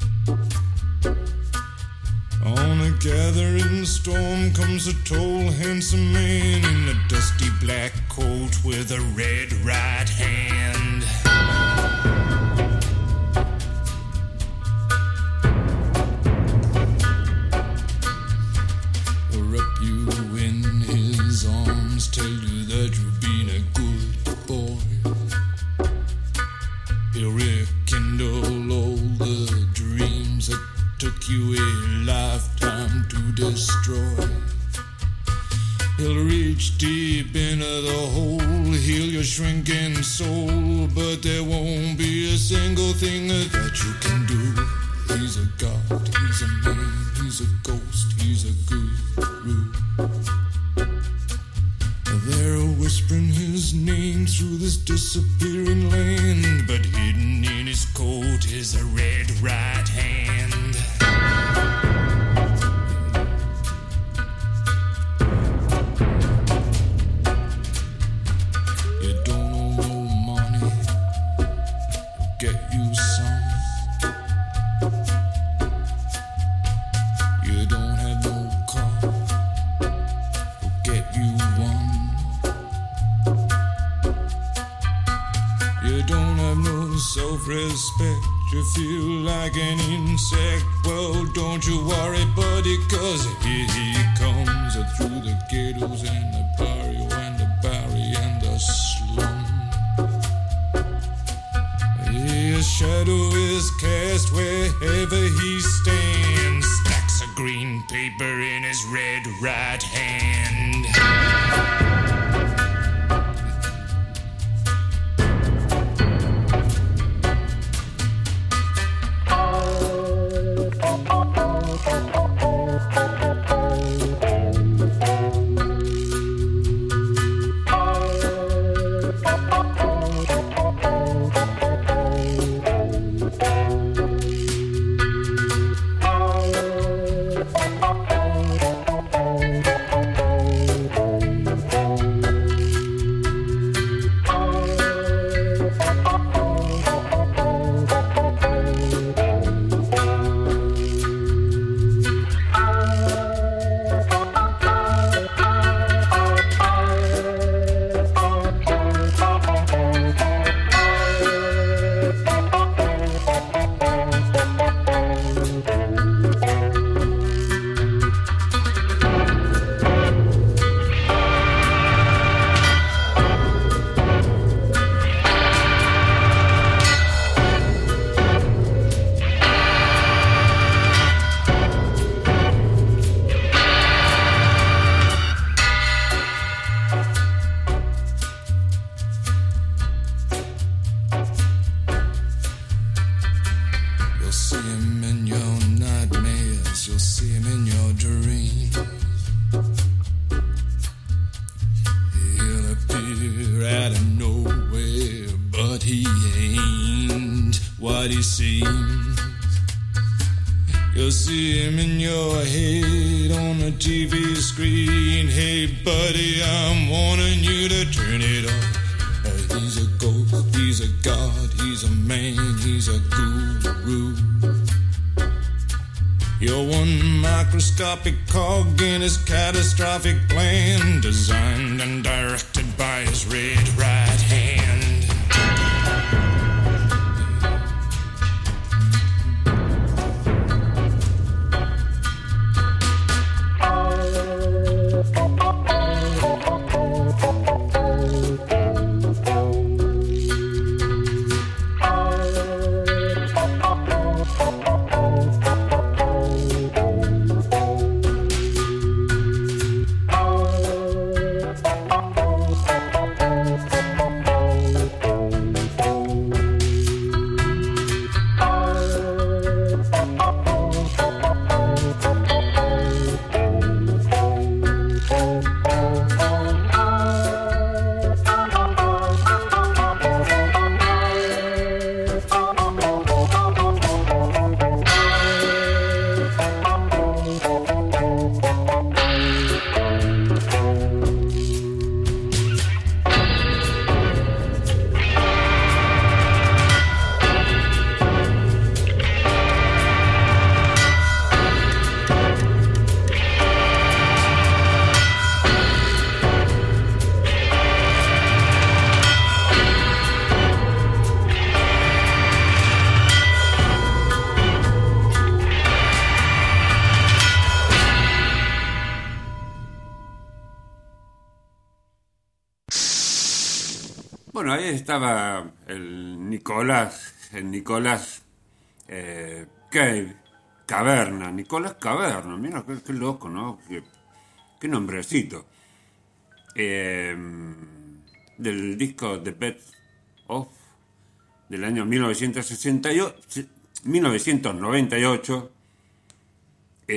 On a gathering storm comes a tall, handsome man in a dusty black coat with a red right hand. Wrap you in his arms, tell you that you've been a good boy. He'll rekindle all the dreams that took you a lifetime to destroy. He'll reach deep into the hole, heal your shrinking soul, but there won't be a single thing that you can do. He's a god, he's a man, he's a ghost, he's a guru. There are whispers whispering his name through this disappearing land, but hidden in his coat is a red right hand. You don't owe no money, get you some. You don't have no car, get you one. You don't have no self-respect, you feel like an insect. Well, don't you worry, buddy, cause here he comes through the ghettos and the barrio and the barry and the slum. His shadow is cast wherever he stands, stacks of green paper in his red right hand. You'll see him in your head on the T V screen. Hey buddy, I'm warning you to turn it off. Uh, he's a ghost, he's a god, he's a man, he's a guru. You're one microscopic cog in his catastrophic plan, designed and directed by his red right hand. Bueno, ahí estaba el Nicolás, el Nicolás eh, Cave, Caverna, Nicolás Caverna, mira qué, qué loco, ¿no? Qué, qué nombrecito. Eh, del disco The Best Of del año mil novecientos sesenta y ocho, mil novecientos noventa y ocho,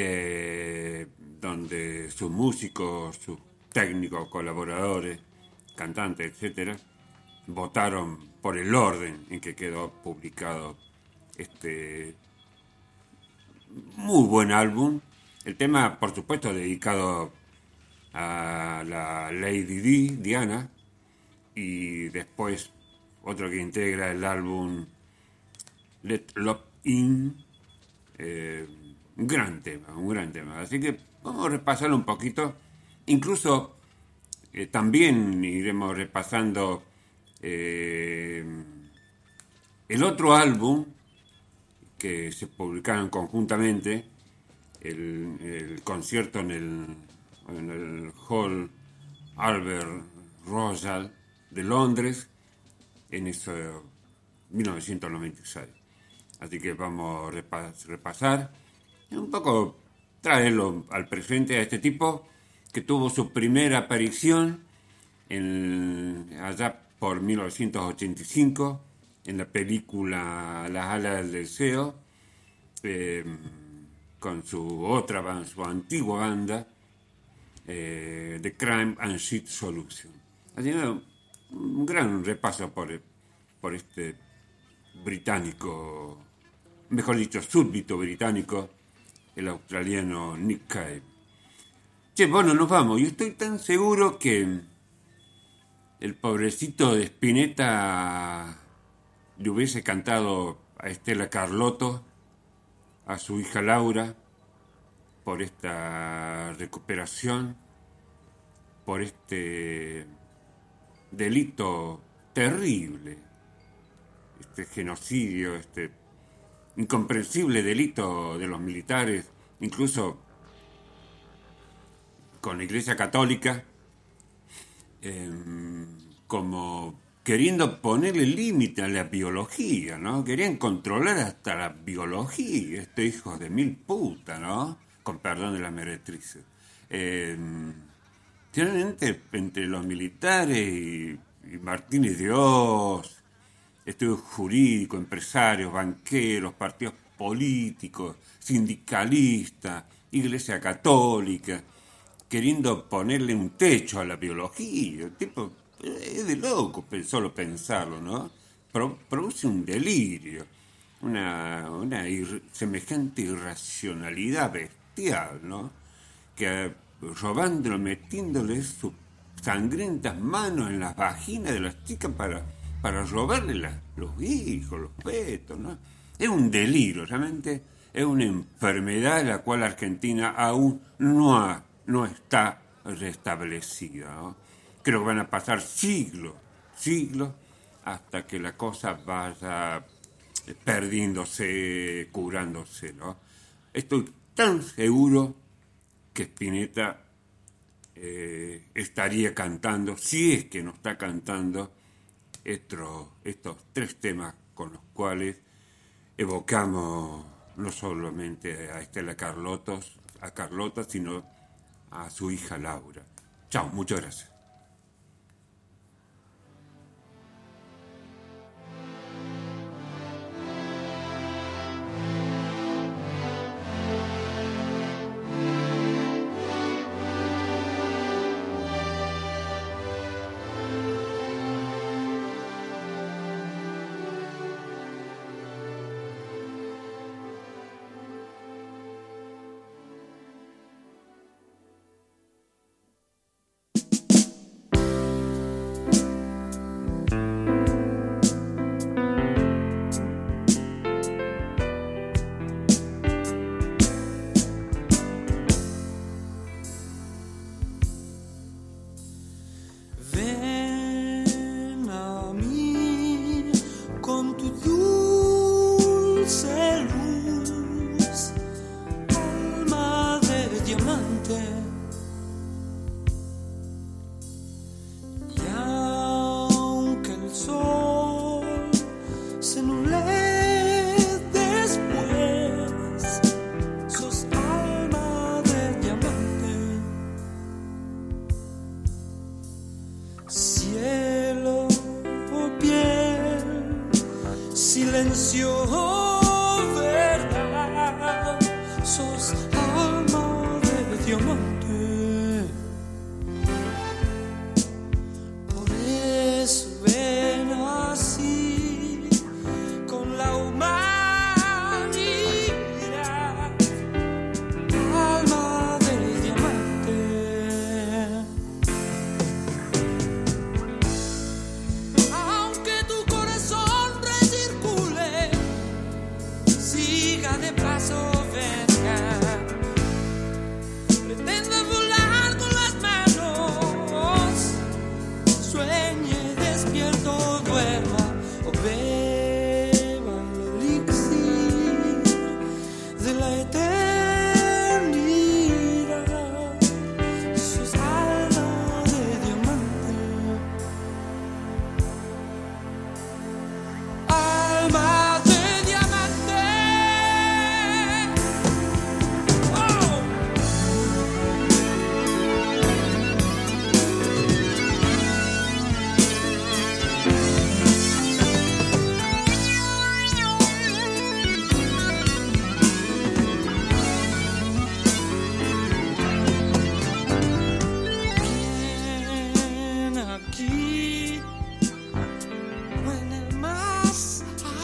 eh, donde sus músicos, sus técnicos, colaboradores, cantantes, etcétera, votaron por el orden en que quedó publicado este muy buen álbum. El tema, por supuesto, dedicado a la Lady Di, Diana, y después otro que integra el álbum, Let Love In, eh, un gran tema, un gran tema. Así que vamos a repasarlo un poquito. Incluso eh, también iremos repasando eh, el otro álbum que se publicaron conjuntamente, el, el concierto en el, en el Hall Albert Royal de Londres en ese mil novecientos noventa y seis. Así que vamos a repas, repasar y un poco traerlo al presente a este tipo que tuvo su primera aparición en, allá por mil novecientos ochenta y cinco en la película Las alas del deseo, eh, con su otra banda, su antigua banda, eh, The Crime and Shit Solution. Así que un gran repaso por, por este británico, mejor dicho, súbdito británico, el australiano Nick Cave. Che, bueno, nos vamos. Yo estoy tan seguro que el pobrecito de Spinetta le hubiese cantado a Estela Carlotto, a su hija Laura, por esta recuperación, por este delito terrible, este genocidio, este incomprensible delito de los militares, incluso con la Iglesia Católica, eh, como queriendo ponerle límite a la biología, ¿no? Querían controlar hasta la biología, este hijo de mil puta, ¿no? Con perdón de las meretrices. Eh, Realmente entre los militares y, y Martínez de Oz, estudios jurídicos, empresarios, banqueros, partidos políticos, sindicalistas, Iglesia Católica, queriendo ponerle un techo a la biología. El tipo es de loco solo pensarlo, ¿no? Pro, produce un delirio, una, una ir, semejante irracionalidad bestial, ¿no? Que robándolo, metiéndole sus sangrientas manos en las vaginas de las chicas para, para robarle la, los hijos, los fetos, ¿no? Es un delirio, realmente es una enfermedad de la cual Argentina aún no, ha, no está restablecida, ¿no? Creo que van a pasar siglos, siglos, hasta que la cosa vaya perdiéndose, curándose, ¿no? Estoy tan seguro que Spinetta eh, estaría cantando, si es que no está cantando, estos, estos tres temas con los cuales evocamos no solamente a Estela Carlotto, a Carlota, sino a su hija Laura. Chao, muchas gracias. Por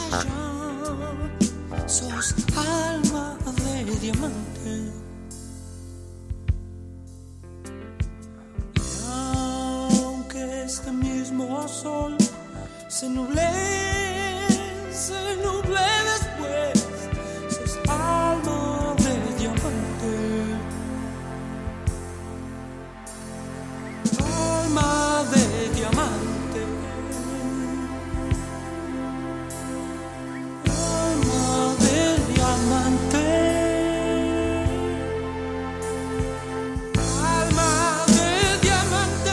ya sos alma de diamante. Y aunque este mismo sol se nuble, se nuble después, sos alma de diamante. Alma de diamante. Alma de diamante. Alma de diamante.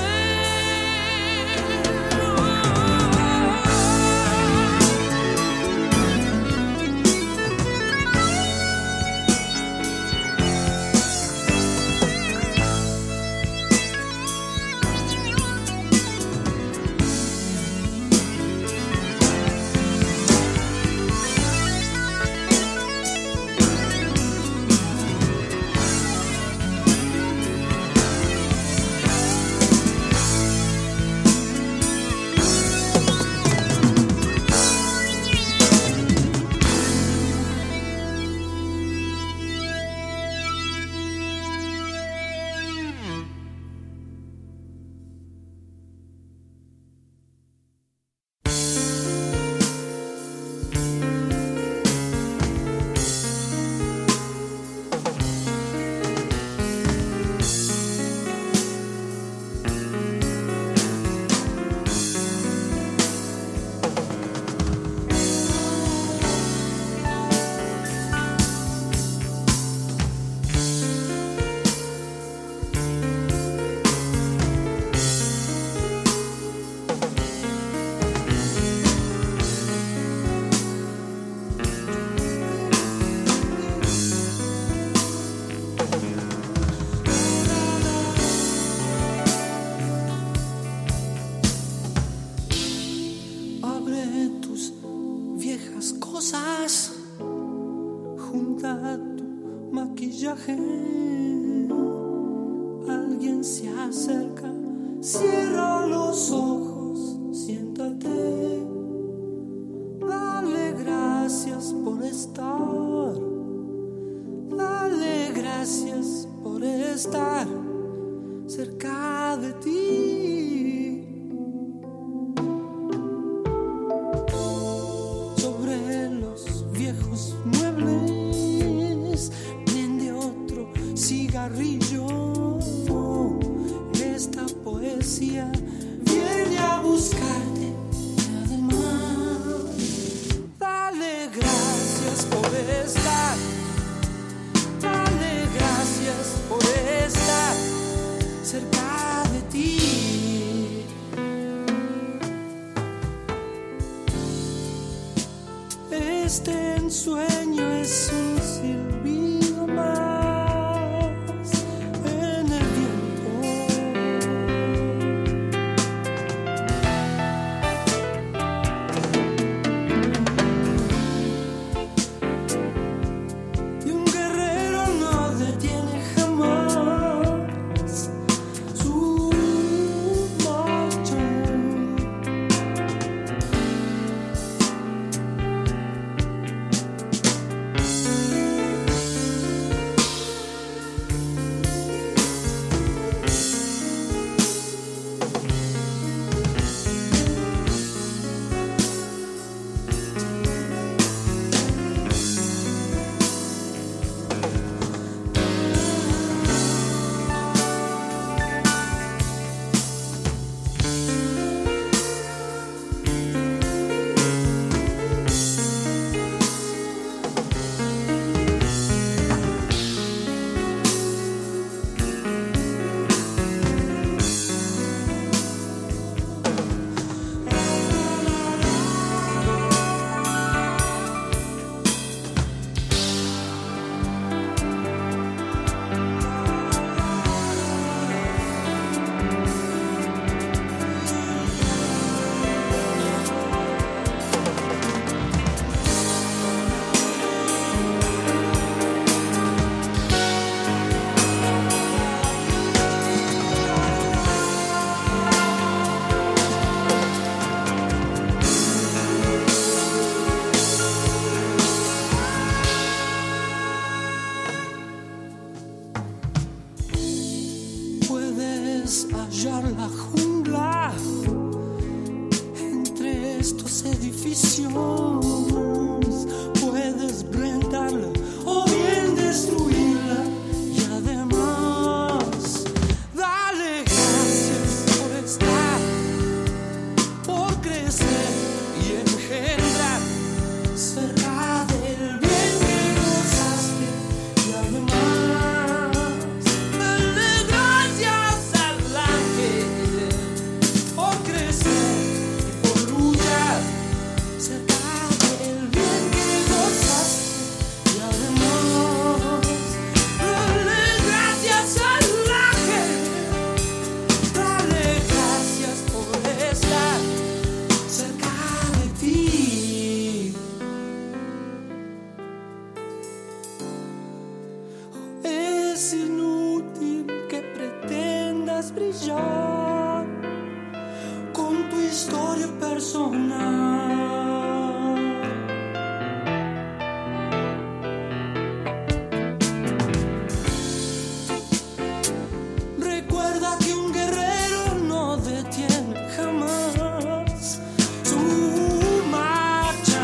Alguien se acerca, cierra los ojos, siéntate, dale gracias por estar, dale gracias por estar cerca de ti. Sobre los viejos muebles cigarrillo, esta poesía viene a buscarte. Además, dale gracias por estar, dale gracias por estar cerca de ti. Este ensueño es un silbido más. estos edificios. Puedes rentarla o bien destruirla. Y además, dale gracias por estar, por crecer y engendrar cerca del bien que gozaste. Y además, dale gracias al ángel por crecer y por luchar cerca del bien que gozaste. Y además, dale gracias al ángel, dale gracias por estar cerca de ti. Es inútil que pretendas brillar con tu historia personal. Recuerda que un guerrero no detiene jamás su marcha.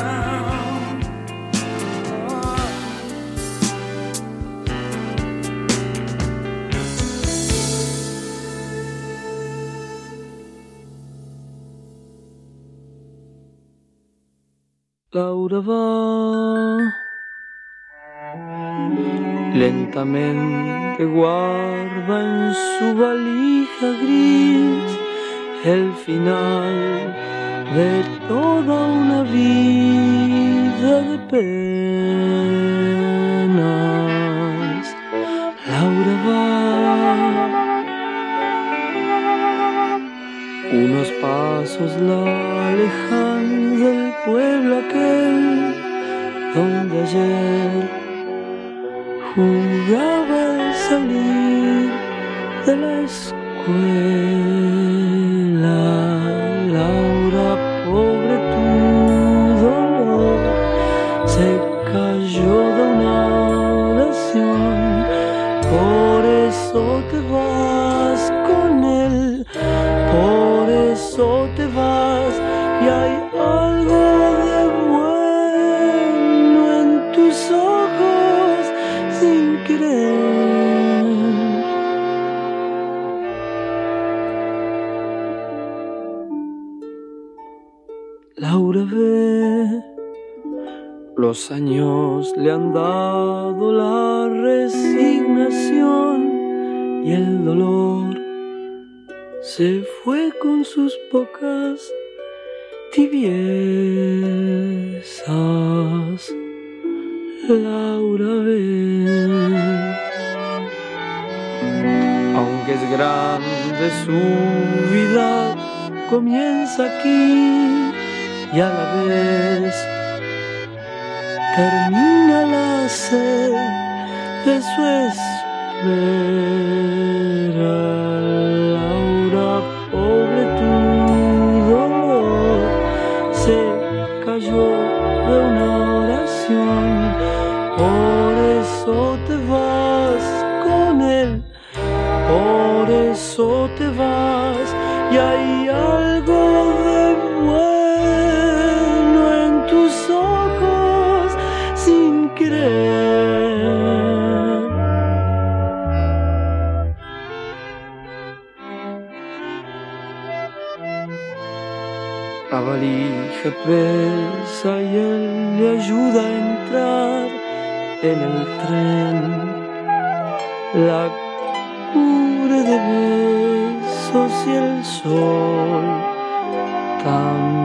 Laura va lentamente, guarda en su valija gris el final de toda una vida de penas. Laura va, unos pasos la alejan del pueblo aquel donde ayer jugaba el salir de la escuela. Laura, pobre tu dolor, se cayó de una oración, por eso te vas con él, por eso te vas. Y hay algo de bueno en tus ojos sin querer. Laura ve, los años le han dado la resignación y el dolor se fue con sus pocas tibiezas. Laura ve, aunque es grande su vida, comienza aquí y a la vez termina la sed de su espera. Laura, pobre tu dolor, se cayó de una oración, por eso te vas con él, por eso te vas. Y hay algo de bueno en tus ojos sin querer. La valija pesa y él le ayuda a entrar en el tren. La cubre de besos y el sol tan